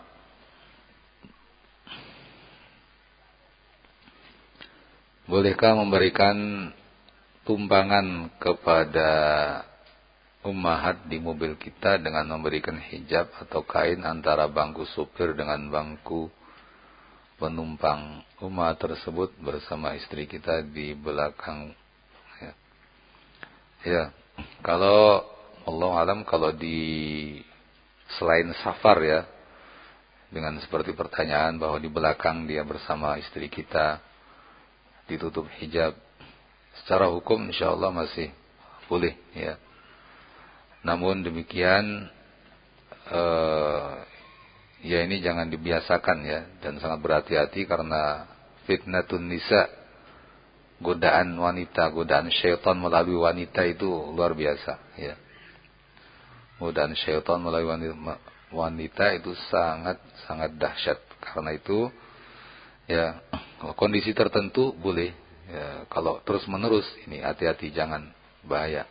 bolehkah memberikan tumpangan kepada ummahat di mobil kita dengan memberikan hijab atau kain antara bangku supir dengan bangku penumpang? Ummahat tersebut bersama istri kita di belakang. Ya, ya. Kalau Allah alam, kalau di selain safar ya, dengan seperti pertanyaan bahwa di belakang dia bersama istri kita ditutup hijab, secara hukum insyaallah masih boleh ya. Namun demikian eh, ya ini jangan dibiasakan ya, dan sangat berhati-hati karena fitnatun nisa, godaan wanita, godaan syaitan melalui wanita itu luar biasa ya. Godaan syaitan melalui wanita, wanita itu sangat sangat dahsyat. Karena itu ya, kondisi tertentu boleh ya, kalau terus menerus ini hati-hati, jangan, bahaya.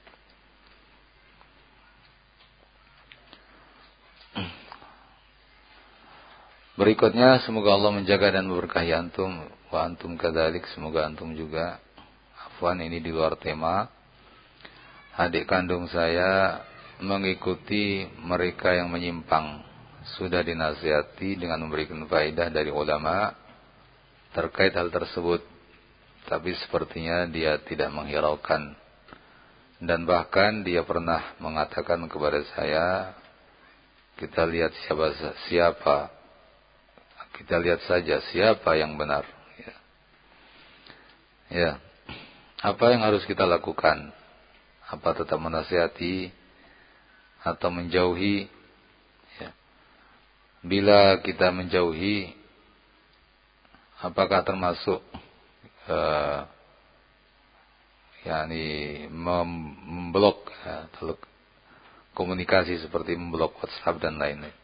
Berikutnya, semoga Allah menjaga dan memberkahi antum, wa antum kadzalik, semoga antum juga. Afwan, ini di luar tema. Adik kandung saya mengikuti mereka yang menyimpang. Sudah dinasihati dengan memberikan faedah dari ulama terkait hal tersebut, tapi sepertinya dia tidak menghiraukan. Dan bahkan dia pernah mengatakan kepada saya, kita lihat siapa siapa kita lihat saja siapa yang benar ya. Ya, apa yang harus kita lakukan? Apa tetap menasihati atau menjauhi ya. Bila kita menjauhi, apakah termasuk uh, yakni mem- memblok ya, komunikasi seperti memblok WhatsApp dan lain-lain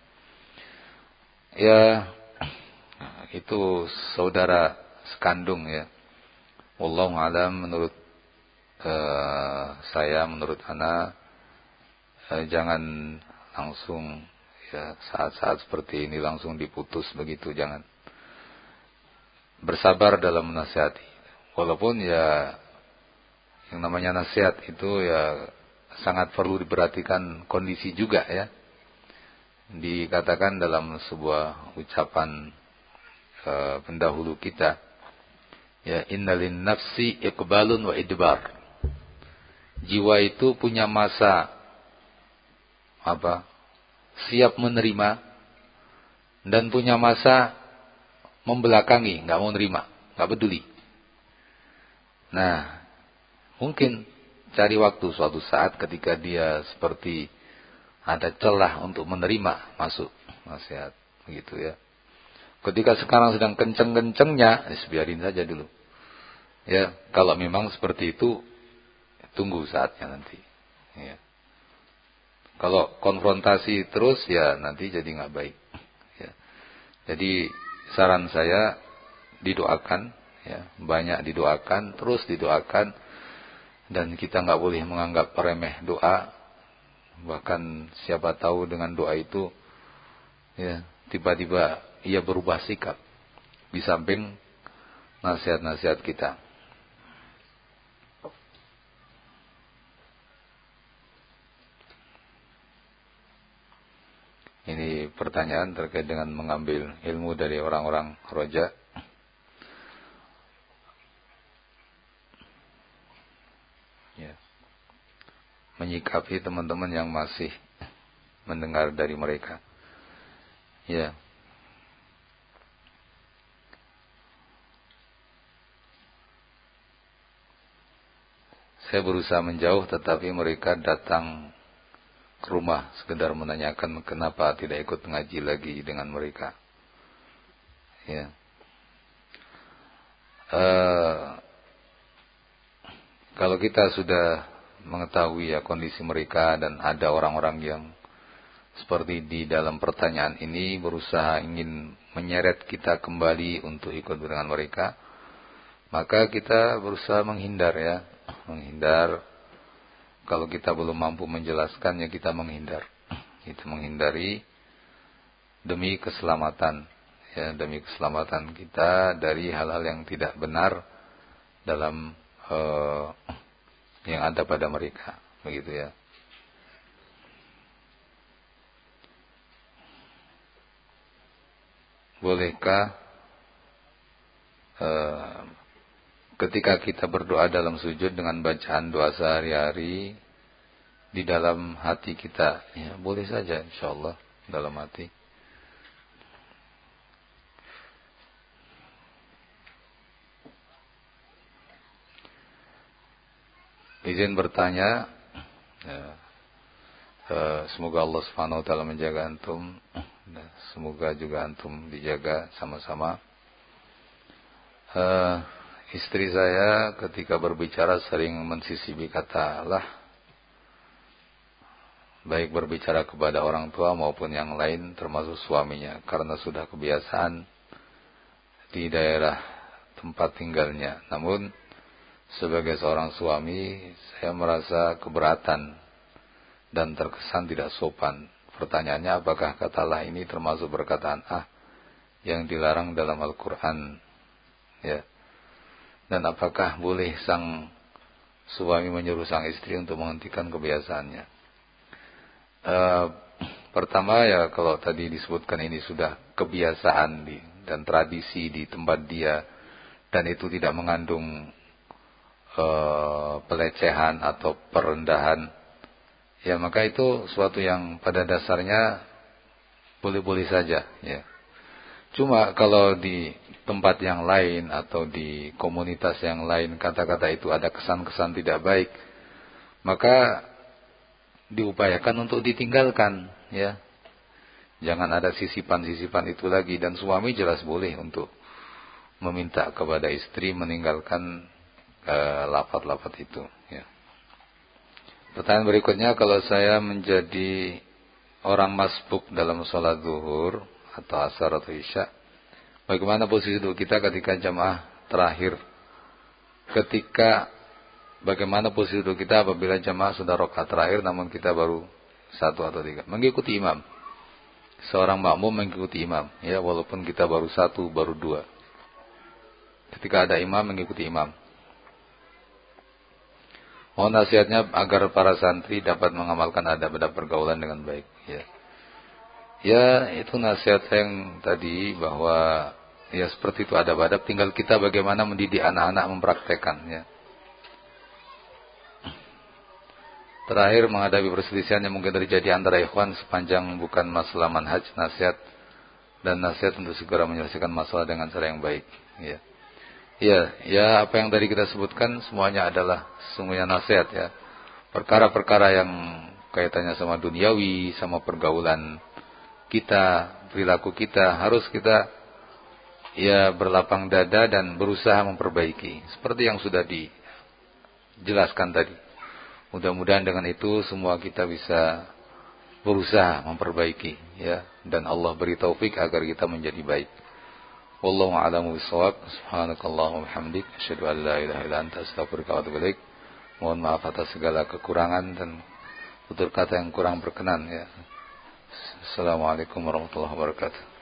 ya, itu saudara sekandung ya. Wallahu alam, menurut uh, saya, menurut ana, uh, jangan langsung ya, saat-saat seperti ini langsung diputus begitu, jangan. Bersabar dalam menasihati. Walaupun ya yang namanya nasihat itu ya sangat perlu diperhatikan kondisi juga ya. Dikatakan dalam sebuah ucapan uh, pendahulu kita, ya, innalin nafsi iqbalun wa idbar. Jiwa itu punya masa apa? Siap menerima dan punya masa membelakangi, nggak mau nerima, nggak peduli. Nah, mungkin cari waktu suatu saat ketika dia seperti ada celah untuk menerima masuk nasihat, begitu ya. Ketika sekarang sedang kenceng-kencengnya, ya biarin saja dulu. Ya, kalau memang seperti itu, tunggu saatnya nanti. Ya. Kalau konfrontasi terus, ya nanti jadi nggak baik. Ya. Jadi saran saya didoakan, ya, banyak didoakan, terus didoakan, dan kita nggak boleh menganggap remeh doa. Bahkan siapa tahu dengan doa itu, ya, tiba-tiba ia berubah sikap di samping nasihat-nasihat kita. Ini pertanyaan terkait dengan mengambil ilmu dari orang-orang roja. Ya. Menyikapi teman-teman yang masih mendengar dari mereka. Ya. Saya berusaha menjauh, tetapi mereka datang ke rumah sekedar menanyakan kenapa tidak ikut ngaji lagi dengan mereka. Ya. Uh, kalau kita sudah mengetahui ya kondisi mereka dan ada orang-orang yang seperti di dalam pertanyaan ini berusaha ingin menyeret kita kembali untuk ikut dengan mereka, maka kita berusaha menghindar ya, menghindar. Kalau kita belum mampu menjelaskan ya kita menghindar. Itu menghindari demi keselamatan ya, demi keselamatan kita dari hal-hal yang tidak benar dalam uh, yang ada pada mereka, begitu ya. Bolehkah uh, ketika kita berdoa dalam sujud dengan bacaan doa sehari-hari di dalam hati kita? Ya, boleh saja insyaallah dalam hati. Izin bertanya, ya, uh, semoga Allah Subhanahu wa taala menjaga antum, dan semoga juga antum dijaga sama-sama. Uh, istri saya ketika berbicara sering mensisipi kata Allah, baik berbicara kepada orang tua maupun yang lain termasuk suaminya, karena sudah kebiasaan di daerah tempat tinggalnya. Namun sebagai seorang suami, saya merasa keberatan dan terkesan tidak sopan. Pertanyaannya, apakah kata Allah ini termasuk perkataan ah yang dilarang dalam Al-Quran? Ya. Dan apakah boleh sang suami menyuruh sang istri untuk menghentikan kebiasaannya? E, pertama ya, kalau tadi disebutkan ini sudah kebiasaan di, dan tradisi di tempat dia, dan itu tidak mengandung Uh, pelecehan atau perendahan, ya maka itu suatu yang pada dasarnya boleh-boleh saja ya. Cuma kalau di tempat yang lain atau di komunitas yang lain kata-kata itu ada kesan-kesan tidak baik, maka diupayakan untuk ditinggalkan ya. Jangan ada sisipan-sisipan itu lagi, dan suami jelas boleh untuk meminta kepada istri meninggalkan Uh, lafaz-lafaz itu ya. Pertanyaan berikutnya, kalau saya menjadi orang masbuk dalam sholat zuhur atau asar atau isya, bagaimana posisi duduk kita ketika jamaah terakhir? Ketika bagaimana posisi duduk kita apabila jamaah sudah rakaat terakhir namun kita baru satu atau tiga? Mengikuti imam. Seorang makmum mengikuti imam ya, walaupun kita baru satu, baru dua. Ketika ada imam, mengikuti imam. Mohon nasihatnya agar para santri dapat mengamalkan adab-adab pergaulan dengan baik. Ya, ya itu nasihat yang tadi, bahwa ya seperti itu adab-adab. Tinggal kita bagaimana mendidik anak-anak mempraktekannya. Terakhir, menghadapi perselisihan yang mungkin terjadi antara ikhwan sepanjang bukan masalah manhaj, nasihat dan nasihat untuk segera menyelesaikan masalah dengan cara yang baik. Ya. Ya, ya apa yang tadi kita sebutkan semuanya adalah semuanya nasihat ya. Perkara-perkara yang kaitannya sama duniawi, sama pergaulan kita, perilaku kita, harus kita ya berlapang dada dan berusaha memperbaiki. Seperti yang sudah dijelaskan tadi. Mudah-mudahan dengan itu semua kita bisa berusaha memperbaiki ya, dan Allah beri taufik agar kita menjadi baik. Wallahu a'lamu bishawab. Subhanakallahumma wa bihamdik, asyhadu an la ilaha illa anta, astaghfiruka wa atubu ilaik. Mohon maaf atas segala kekurangan dan tutur kata yang kurang berkenan ya. Assalamualaikum warahmatullahi wabarakatuh.